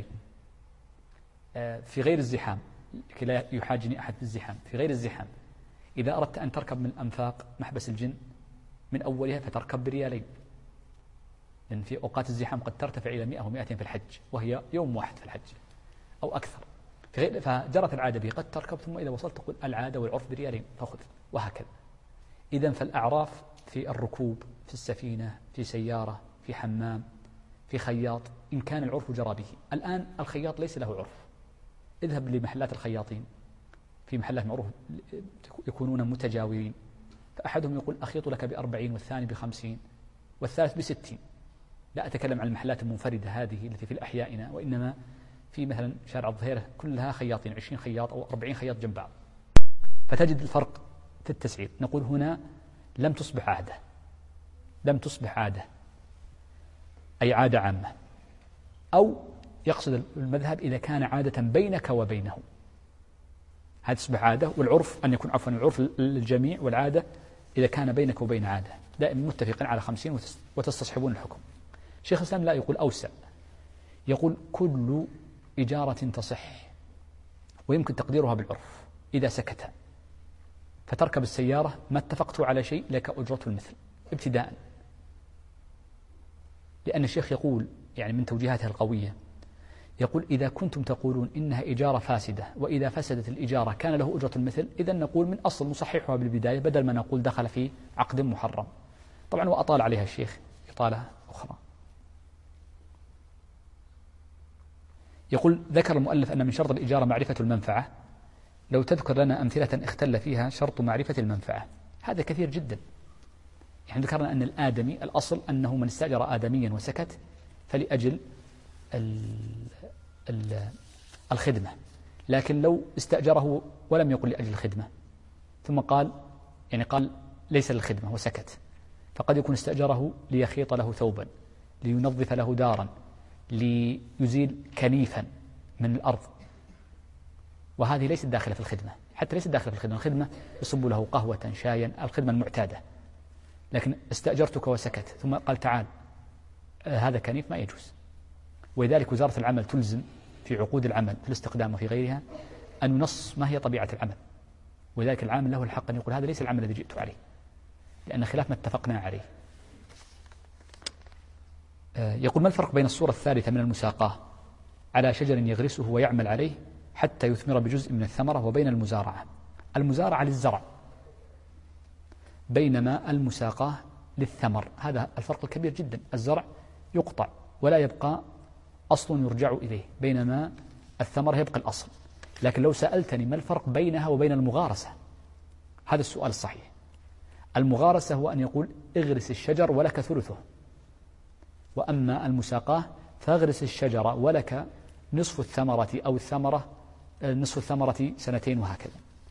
في غير الزحام، لكي لا يحاجني أحد في الزحام. في غير الزحام إذا أردت أن تركب من الأنفاق محبس الجن من أولها فتركب بريالين، لأن في أوقات الزحام قد ترتفع إلى 100 و200 في الحج، وهي يوم واحد في الحج أو أكثر، فجرت العادة به، قد تركب ثم إذا وصلت تقول العادة والعرف بريالين فخذ، وهكذا. إذن فالأعراف في الركوب، في السفينة، في سيارة، في حمام، في خياط، إن كان العرف جرى به. الآن الخياط ليس له عرف، اذهب لمحلات الخياطين، في محلات معروف يكونون متجاورين، فأحدهم يقول أخيط لك ب40 والثاني ب50 والثالث ب60. لا أتكلم عن المحلات المنفردة هذه التي في الأحيائنا، وإنما في مثلا شارع الظهيرة كلها خياطين، 20 خياط أو 40 خياط جنب بعض، فتجد الفرق في التسعير. نقول هنا لم تصبح عادة، لم تصبح عادة أي عادة عامة، أو يقصد المذهب إذا كان عادة بينك وبينه، هذا تصبح عادة، والعرف أن يكون عفوا العرف للجميع، والعادة إذا كان بينك وبين عادة دائما متفقين على 50 وتستصحبون الحكم. شيخ الإسلام لا يقول أوسع، يقول كل إجارة تصح ويمكن تقديرها بالعرف إذا سكت، فتركب السيارة ما اتفقت على شيء لك أجرة المثل ابتداء، لأن الشيخ يقول يعني من توجيهاته القوية، يقول إذا كنتم تقولون إنها إجارة فاسدة وإذا فسدت الإجارة كان له أجرة المثل، إذا نقول من أصل نصححها بالبداية بدل ما نقول دخل في عقد محرم. طبعا وأطال عليها الشيخ إطالة أخرى. يقول ذكر المؤلف أن من شرط الإجارة معرفة المنفعة، لو تذكر لنا أمثلة اختل فيها شرط معرفة المنفعة. هذا كثير جدا. يعني ذكرنا أن الآدمي الأصل أنه من استأجر آدميا وسكت فلأجل الخدمة، لكن لو استأجره ولم يقل لأجل الخدمة ثم قال يعني قال ليس للخدمة وسكت، فقد يكون استأجره ليخيط له ثوبا، لينظف له دارا، ليزيل كنيفا من الأرض، وهذه ليست داخلة في الخدمة، حتى ليست داخلة في الخدمة يصب له قهوة شايا الخدمة المعتادة، لكن استأجرتك وسكت ثم قال تعال هذا كنيف، ما يجوز. ولذلك وزارة العمل تلزم في عقود العمل في الاستقدام وفي غيرها أن ينص ما هي طبيعة العمل، ولذلك العامل له الحق أن يقول هذا ليس العمل الذي جئت عليه، لأن خلاف ما اتفقنا عليه. يقول ما الفرق بين الصورة الثالثة من المساقاة على شجر يغرسه ويعمل عليه حتى يثمر بجزء من الثمرة وبين المزارعة؟ المزارعة للزرع بينما المساقاة للثمر، هذا الفرق الكبير جدا. الزرع يقطع ولا يبقى أصل يرجع إليه، بينما الثمر يبقى الأصل. لكن لو سألتني ما الفرق بينها وبين المغارسة، هذا السؤال الصحيح. المغارسة هو أن يقول اغرس الشجر ولك ثلثه، وأما المساقاة فاغرس الشجر ولك نصف الثمرة أو نصف الثمرة سنتين وهكذا.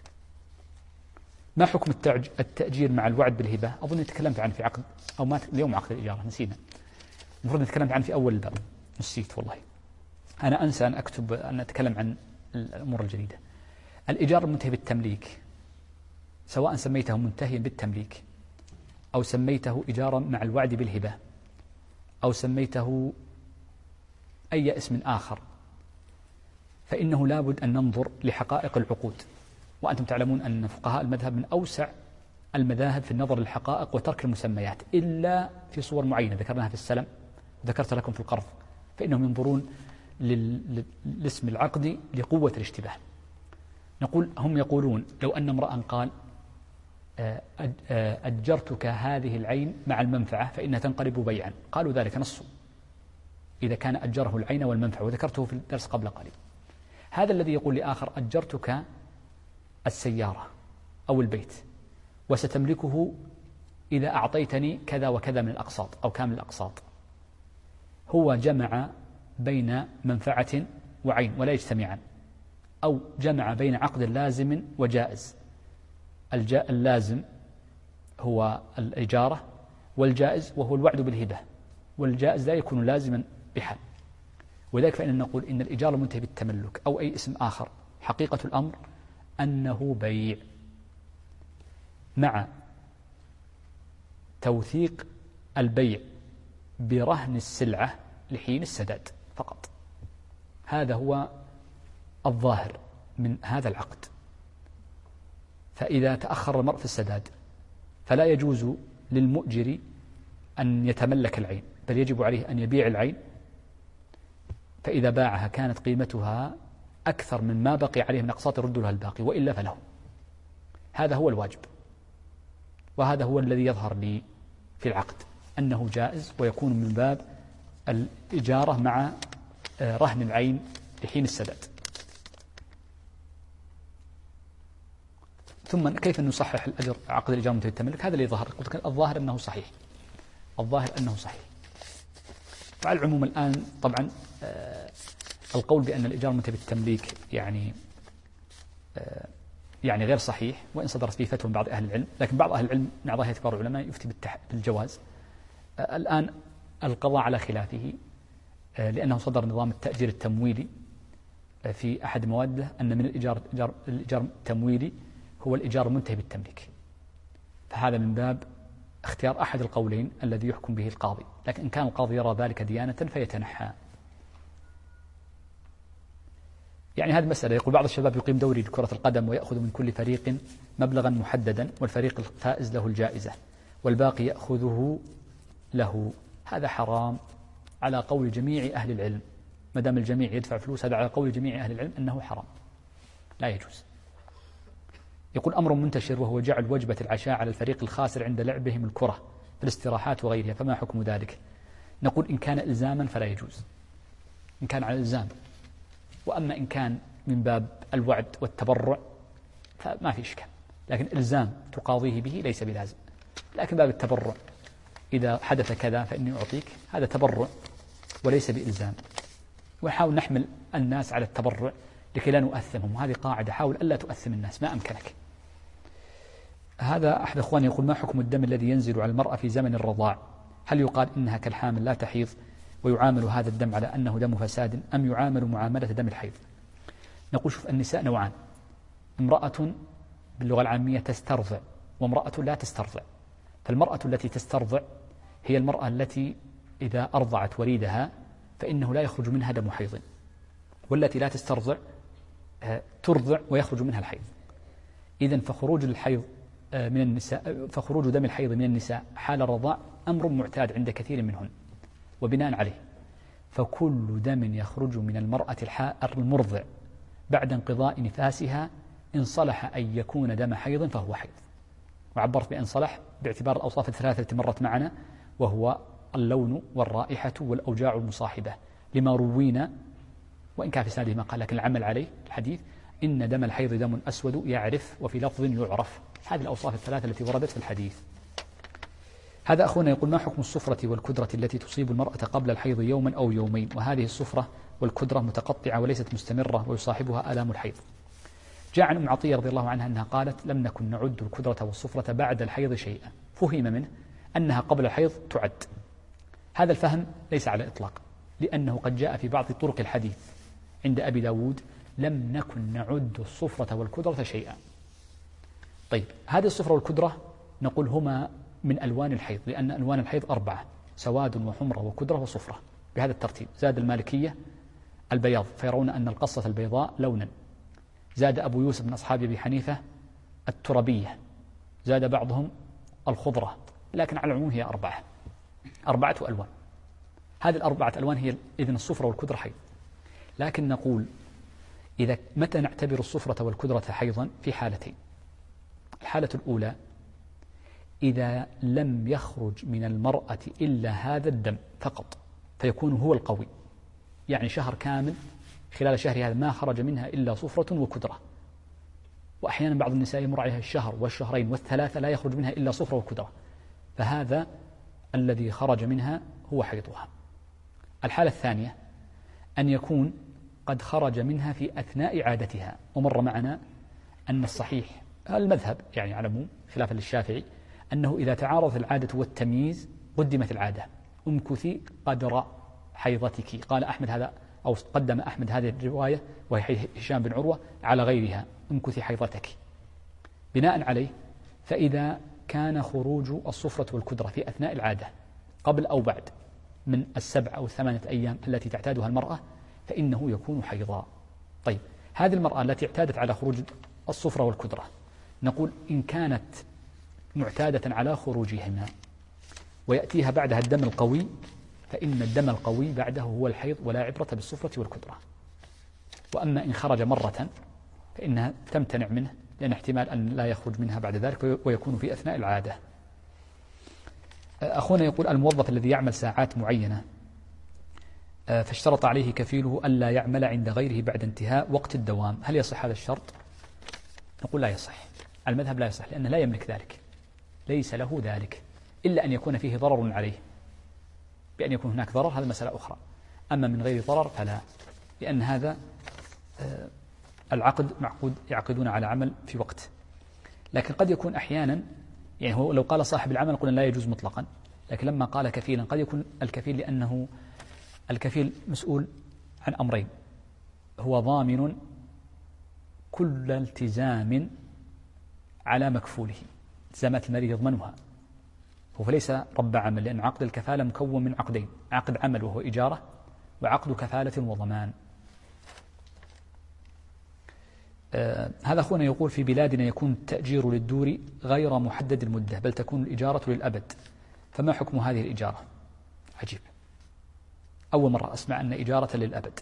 ما حكم التأجير مع الوعد بالهبة؟ أظن تكلمت عنه في عقد أو ما اليوم عقد الإجارة نسينا، المفروض نتكلمت عنه في أول الباب، نسيت والله، أنا أنسى أن أكتب أن أتكلم عن الأمور الجديدة. الإيجار المنتهي بالتمليك سواء سميته منتهيا بالتمليك أو سميته إيجارا مع الوعد بالهبة أو سميته أي اسم آخر، فإنه لابد أن ننظر لحقائق العقود. وأنتم تعلمون أن فقهاء المذهب من أوسع المذاهب في النظر للحقائق وترك المسميات، إلا في صور معينة ذكرناها في السلم وذكرت لكم في القرض، فإنهم ينظرون للاسم العقدي لقوة الاشتباه. نقول هم يقولون لو أن امرأ قال أجرتك هذه العين مع المنفعة فإنها تنقلب بيعا، قالوا ذلك نص إذا كان أجره العين والمنفعة، وذكرته في الدرس قبل قليل. هذا الذي يقول لآخر أجرتك السيارة أو البيت وستملكه إذا أعطيتني كذا وكذا من الأقساط أو كامل الأقساط، هو جمع بين منفعة وعين ولا يجتمعان، أو جمع بين عقد لازم وجائز. اللازم هو الإجارة، والجائز وهو الوعد بالهبة، والجائز لا يكون لازما بحال. ولذلك فإن نقول إن الإجارة المنتهي بالتملك أو أي اسم آخر حقيقة الأمر أنه بيع مع توثيق البيع برهن السلعة لحين السداد فقط. هذا هو الظاهر من هذا العقد. فإذا تأخر المرء في السداد فلا يجوز للمؤجر أن يتملك العين، بل يجب عليه أن يبيع العين، فإذا باعها كانت قيمتها أكثر من ما بقي عليه من أقساط يرد لها الباقي، وإلا فله. هذا هو الواجب، وهذا هو الذي يظهر لي في العقد أنه جائز ويكون من باب الإجارة مع رهن العين لحين السداد. ثم كيف نصحح الأجر عقد الإجارة المنتهي بالتملك؟ هذا اللي ظهر، قلت لك الظاهر أنه صحيح، الظاهر أنه صحيح. فعلى العموم الآن طبعا القول بأن الإجارة المنتهي بالتمليك يعني غير صحيح، وإن صدرت فيه فتوى من بعض أهل العلم، لكن بعض أهل العلم من أعضاء كبار العلماء يفتي بالجواز. الآن القضاء على خلافه، لأنه صدر نظام التأجير التمويلي في أحد مواده أن من الإيجار التمويلي هو الإيجار المنتهي بالتمليك، فهذا من باب اختيار أحد القولين الذي يحكم به القاضي. لكن إن كان القاضي يرى ذلك ديانة فيتنحى. يعني هذه المسألة، يقول بعض الشباب يقيم دوري لكرة القدم ويأخذ من كل فريق مبلغا محددا، والفريق الفائز له الجائزة والباقي يأخذه له. هذا حرام على قول جميع أهل العلم، ما دام الجميع يدفع فلوس، هذا على قول جميع أهل العلم أنه حرام لا يجوز. يقول أمر منتشر وهو جعل وجبة العشاء على الفريق الخاسر عند لعبهم الكرة في الاستراحات وغيرها، فما حكم ذلك؟ نقول إن كان إلزاما فلا يجوز، إن كان على الإلزام. وأما إن كان من باب الوعد والتبرع فما في إشكال، لكن إلزام تقاضيه به ليس بلازم. لكن باب التبرع إذا حدث كذا فإني أعطيك، هذا تبرع وليس بإلزام. ونحاول نحمل الناس على التبرع لكي لا نؤثمهم، وهذه قاعدة، حاول ألا تؤثم الناس ما أمكنك. هذا أحد أخواني يقول ما حكم الدم الذي ينزل على المرأة في زمن الرضاع؟ هل يقال إنها كالحامل لا تحيض ويعامل هذا الدم على أنه دم فساد، أم يعامل معاملة دم الحيض؟ نقول شوف، النساء نوعان، امرأة باللغة العامية تسترضع وامرأة لا تسترضع. فالمرأة التي تسترضع هي المرأة التي إذا أرضعت وليدها فإنه لا يخرج منها دم حيض، والتي لا تسترضع ترضع ويخرج منها الحيض. إذن فخروج الحيض من النساء، فخروج دم الحيض من النساء حال الرضاع أمر معتاد عند كثير منهن، وبناء عليه فكل دم يخرج من المرأة المرضع بعد انقضاء نفاسها إن صلح أن يكون دم حيض فهو حيض. وعبرت بأن صلح باعتبار الأوصاف الثلاثة التي مرت معنا، وهو اللون والرائحة والأوجاع المصاحبة، لما روينا وإن كان في سنده ما قال، لكن العمل عليه الحديث إن دم الحيض دم أسود يعرف وفي لفظ يعرف. هذه الأوصاف الثلاثة التي وردت في الحديث. هذا أخونا يقول ما حكم الصفرة والكدرة التي تصيب المرأة قبل الحيض يوما أو يومين، وهذه الصفرة والكدرة متقطعة وليست مستمرة ويصاحبها آلام الحيض؟ جاء عن أم عطية رضي الله عنها أنها قالت لم نكن نعد الكدرة والصفرة بعد الحيض شيئا، فهم منه أنها قبل الحيض تعد. هذا الفهم ليس على إطلاق، لأنه قد جاء في بعض طرق الحديث عند أبي داود لم نكن نعد الصفرة والكدرة شيئا. طيب هذه الصفرة والكدرة نقول هما من ألوان الحيض، لأن ألوان الحيض 4: سواد وحمرة وكدرة وصفرة، بهذا الترتيب. زاد المالكية البياض فيرون أن القصة البيضاء لونا. زاد أبو يوسف من أصحاب أبي حنيفة التربية. زاد بعضهم الخضرة، لكن على العموم هي 4 ألوان. هذه ال4 ألوان هي إذن الصفرة والكدرة حيض. لكن نقول متى نعتبر الصفرة والكدرة حيضا؟ في حالتين. الحالة الأولى إذا لم يخرج من المرأة إلا هذا الدم فقط، فيكون هو القوي، يعني شهر كامل خلال شهر هذا ما خرج منها إلا صفرة وكدرة. وأحيانا بعض النساء يمر عليها الشهر والشهرين والثلاثة لا يخرج منها إلا صفرة وكدرة، فهذا الذي خرج منها هو حيضها. الحالة الثانية أن يكون قد خرج منها في أثناء عادتها، ومر معنا أن الصحيح المذهب يعني على العموم خلافا للشافعي أنه إذا تعارضت العادة والتمييز قدمت العادة. امكثي قدر حيضتك، قال أحمد هذا، أو قدم أحمد هذه الرواية وهي هشام بن عروة على غيرها، امكثي حيضتك. بناء عليه فإذا كان خروج الصفرة والكدرة في أثناء العادة قبل أو بعد من 7 أو 8 أيام التي تعتادها المرأة فإنه يكون حيضا. طيب هذه المرأة التي اعتادت على خروج الصفرة والكدرة، نقول إن كانت معتادة على خروجهما ويأتيها بعدها الدم القوي فإن الدم القوي بعده هو الحيض ولا عبرة بالصفرة والكدرة. وأما إن خرج مرة فإنها تمتنع منه، لأن احتمال أن لا يخرج منها بعد ذلك ويكون في أثناء العادة. أخونا يقول الموظف الذي يعمل ساعات معينة فاشترط عليه كفيله ألا يعمل عند غيره بعد انتهاء وقت الدوام، هل يصح هذا الشرط؟ نقول لا يصح. المذهب لا يصح لأنه لا يملك ذلك، ليس له ذلك، إلا أن يكون فيه ضرر عليه، بأن يكون هناك ضرر هذا مسألة أخرى. أما من غير ضرر فلا، لأن هذا العقد معقود يعقدون على عمل في وقت. لكن قد يكون أحيانا يعني هو لو قال صاحب العمل قلنا لا يجوز مطلقا، لكن لما قال كفيلا قد يكون الكفيل لأنه الكفيل مسؤول عن أمرين: هو ضامن كل التزام على مكفوله، التزامات المريض يضمنها، هو ليس رب عمل، لأن عقد الكفالة مكون من عقدين: عقد عمل وهو إجارة، وعقد كفالة وضمان. هذا أخونا يقول في بلادنا يكون التأجير للدور غير محدد المدة، بل تكون الإجارة للأبد، فما حكم هذه الإجارة؟ عجيب، أول مرة أسمع أن إجارة للأبد.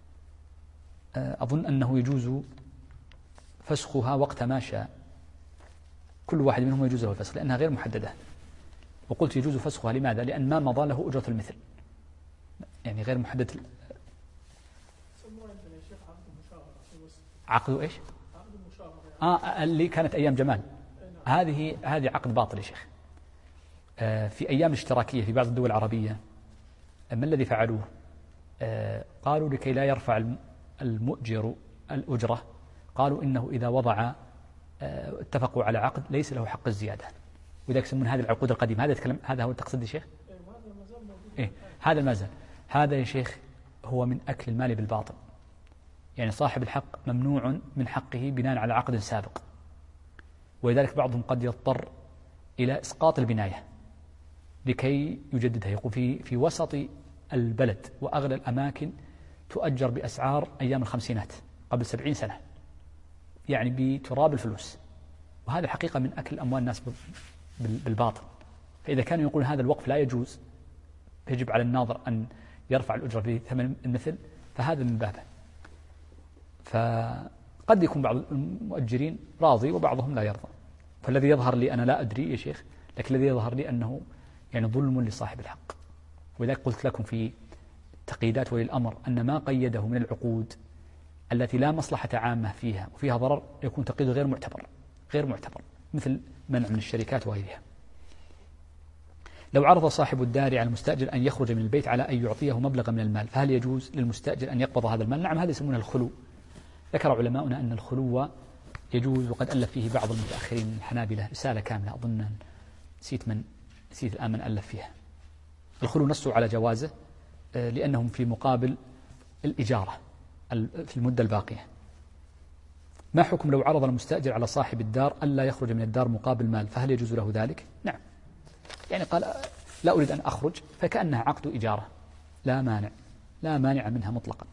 أظن أنه يجوز فسخها وقت ما شاء، كل واحد منهم يجوز له الفسخ لأنها غير محددة. وقلت يجوز فسخها لماذا؟ لأن ما مضى له أجرة المثل، يعني غير محدد. عقد إيش؟ اللي كانت أيام جمال، هذه عقد باطل يا شيخ. في أيام الاشتراكية في بعض الدول العربية ما الذي فعلوه؟ قالوا لكي لا يرفع المؤجر الأجرة، قالوا إنه إذا وضع اتفقوا على عقد ليس له حق الزيادة، وذلك يسمون هذه العقود القديمة. هذا هو التقصد يا شيخ؟ إيه هذا ما زال. هذا يا شيخ هو من أكل المال بالباطل، يعني صاحب الحق ممنوع من حقه بناء على عقد سابق، ولذلك بعضهم قد يضطر إلى إسقاط البناية لكي يجددها. يقول في وسط البلد وأغلى الأماكن تؤجر بأسعار أيام الخمسينات قبل 70 سنة، يعني بتراب الفلوس، وهذا الحقيقة من أكل أموال الناس بالباطل. فإذا كانوا يقول هذا الوقف لا يجوز، يجب على الناظر أن يرفع الأجرة بثمن المثل، فهذا من بابه. فقد يكون بعض المؤجرين راضي وبعضهم لا يرضى، فالذي يظهر لي أنا لا أدري يا شيخ، لكن الذي يظهر لي أنه يعني ظلم لصاحب الحق. ولذلك قلت لكم في تقييدات ولي الأمر أن ما قيده من العقود التي لا مصلحة عامة فيها وفيها ضرر يكون تقييد غير معتبر، مثل منع من الشركات وغيرها. لو عرض صاحب الدار على المستأجر أن يخرج من البيت على أن يعطيه مبلغا من المال، فهل يجوز للمستأجر أن يقبض هذا المال؟ نعم، هذا يسمونه الخلو. ذكر علماؤنا أن الخلو يجوز، وقد ألف فيه بعض المتأخرين من الحنابلة رسالة كاملة، أظن نسيت الآن من ألف فيها. الخلو نصوا على جوازه لأنهم في مقابل الإجارة في المدة الباقية، ما حكم لو عرض المستأجر على صاحب الدار ألا يخرج من الدار مقابل مال، فهل يجوز له ذلك؟ نعم. يعني قال لا أريد أن أخرج، فكأنها عقد إجارة، لا مانع منها مطلقا.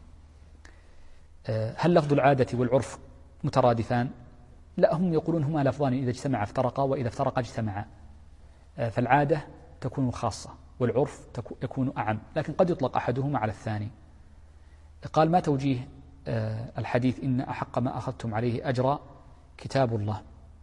هل لفظ العادة والعرف مترادفان؟ لا، هم يقولون هما لفظان إذا اجتمعا افترقا وإذا افترقا اجتمعا. فالعادة تكون خاصة والعرف يكون أعم، لكن قد يطلق أحدهما على الثاني. قال ما توجيه الحديث إن أحق ما أخذتم عليه أجرا كتاب الله؟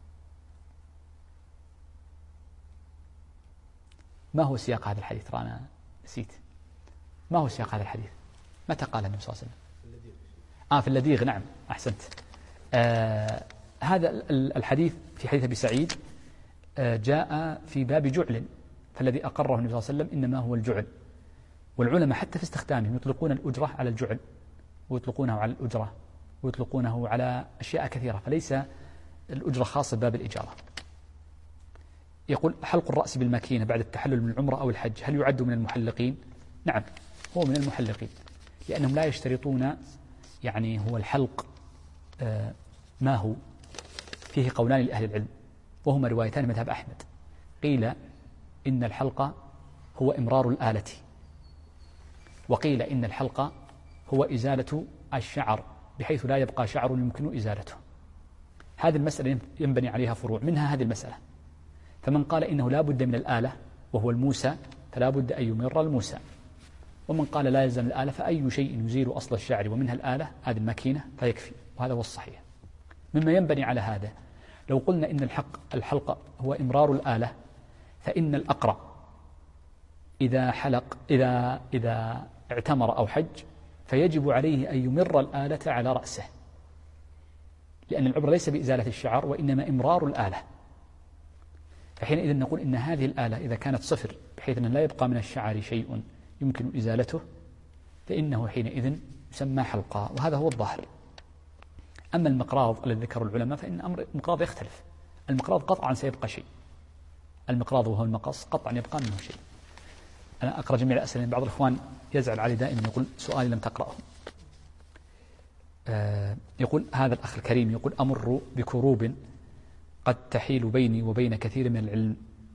ما هو سياق هذا الحديث؟ ترى أنا نسيت ما هو سياق هذا الحديث، متى قال النبي صلى الله عليه وسلم؟ في اللذيغ، نعم أحسنت. هذا الحديث في حديث أبي سعيد جاء في باب جعل، فالذي أقره النبي صلى الله عليه وسلم إنما هو الجعل. والعلماء حتى في استخدامهم يطلقون الأجرة على الجعل، ويطلقونه على الأجرة، ويطلقونه على أشياء كثيرة، فليس الأجرة خاصة بباب الإجارة. يقول حلق الرأس بالماكينة بعد التحلل من العمرة أو الحج هل يعد من المحلقين؟ نعم، هو من المحلقين، لأنهم لا يشترطون، يعني هو الحلق ما هو فيه قولان لأهل العلم وهما روايتان مذهب أحمد. قيل إن الحلق هو إمرار الآلة، وقيل إن الحلق هو إزالة الشعر بحيث لا يبقى شعر يمكن إزالته. هذه المسألة ينبني عليها فروع، منها هذه المسألة. فمن قال إنه لا بد من الآلة وهو الموسى فلا بد أن يمر الموسى، ومن قال لا يلزم الآلة فأي شيء يزيل أصل الشعر ومنها الآلة هذه الماكينة فيكفي، وهذا هو الصحيح. مما ينبني على هذا لو قلنا إن الحلق هو إمرار الآلة، فإن الأقرع إذا حلق إذا اعتمر أو حج فيجب عليه أن يمر الآلة على رأسه، لأن العبرة ليس بإزالة الشعر وإنما إمرار الآلة. فحينئذ نقول إن هذه الآلة إذا كانت صفر بحيث أن لا يبقى من الشعر شيء يمكن إزالته فإنه حينئذ يسمى حلقا، وهذا هو الظاهر. أما المقراض الذي ذكر العلماء فإن أمر المقراض يختلف. المقراض قطعا سيبقى شيء، المقراض وهو المقص قطعا يبقى منه شيء. أنا أقرأ جميع الأسئلة، بعض الإخوان يزعل علي دائما يقول سؤالي لم تقرأه. يقول هذا الأخ الكريم يقول أمر بكروب قد تحيل بيني وبين كثير من العلم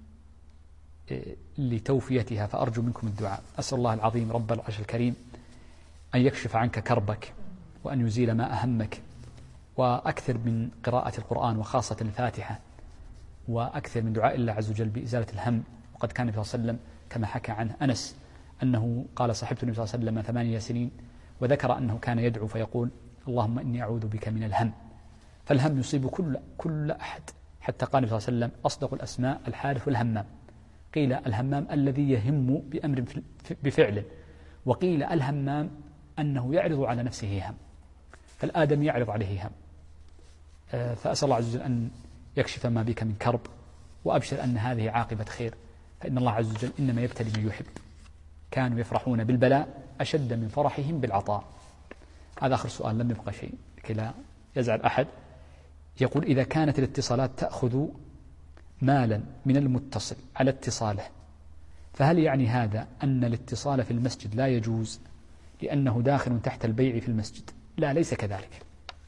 لتوفيتها، فأرجو منكم الدعاء. أسأل الله العظيم رب العرش الكريم أن يكشف عنك كربك وأن يزيل ما أهمك، وأكثر من قراءة القرآن وخاصة الفاتحة، وأكثر من دعاء الله عز وجل بإزالة الهم. وقد كان النبي صلى الله عليه وسلم كما حكى عنه أنس أنه قال صحبت النبي صلى الله عليه وسلم 8 سنين، وذكر أنه كان يدعو فيقول اللهم إني أعوذ بك من الهم. فالهم يصيب كل أحد، حتى قال النبي صلى الله عليه وسلم أصدق الأسماء الحارث والهمام. قيل الهمام الذي يهم بأمر بفعله، وقيل الهمام أنه يعرض على نفسه هم، فالآدم يعرض عليه هم. فأسأل الله عز وجل أن يكشف ما بك من كرب، وأبشر أن هذه عاقبة خير، فإن الله عز وجل إنما يبتلي من يحب. كانوا يفرحون بالبلاء أشد من فرحهم بالعطاء. هذا آخر سؤال، لم يبقى شيء لكي لا يزعل أحد. يقول إذا كانت الاتصالات تأخذ مالا من المتصل على اتصاله، فهل يعني هذا أن الاتصال في المسجد لا يجوز لأنه داخل تحت البيع في المسجد؟ لا، ليس كذلك.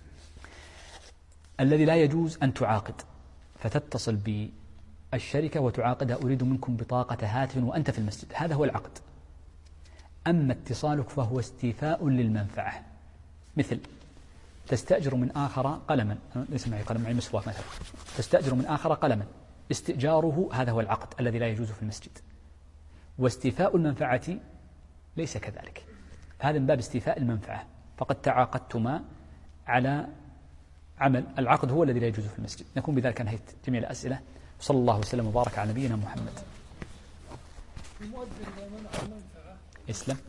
الذي لا يجوز أن تعاقد فتتصل بالشركة وتعاقدها أريد منكم بطاقة هاتف وأنت في المسجد، هذا هو العقد. أما اتصالك فهو استيفاء للمنفعة، مثل تستأجر من آخر قلما، ليس معي قلم، معي مسواك مثلا، تستأجر من آخر قلما، استئجاره هذا هو العقد الذي لا يجوز في المسجد. واستيفاء المنفعة ليس كذلك، هذا من باب استيفاء المنفعة، فقد تعاقدتما على عمل، العقد هو الذي لا يجوز في المسجد. نكون بذلك انهيت جميع الأسئلة، وصلى الله وسلم وبارك على نبينا محمد. اسلم.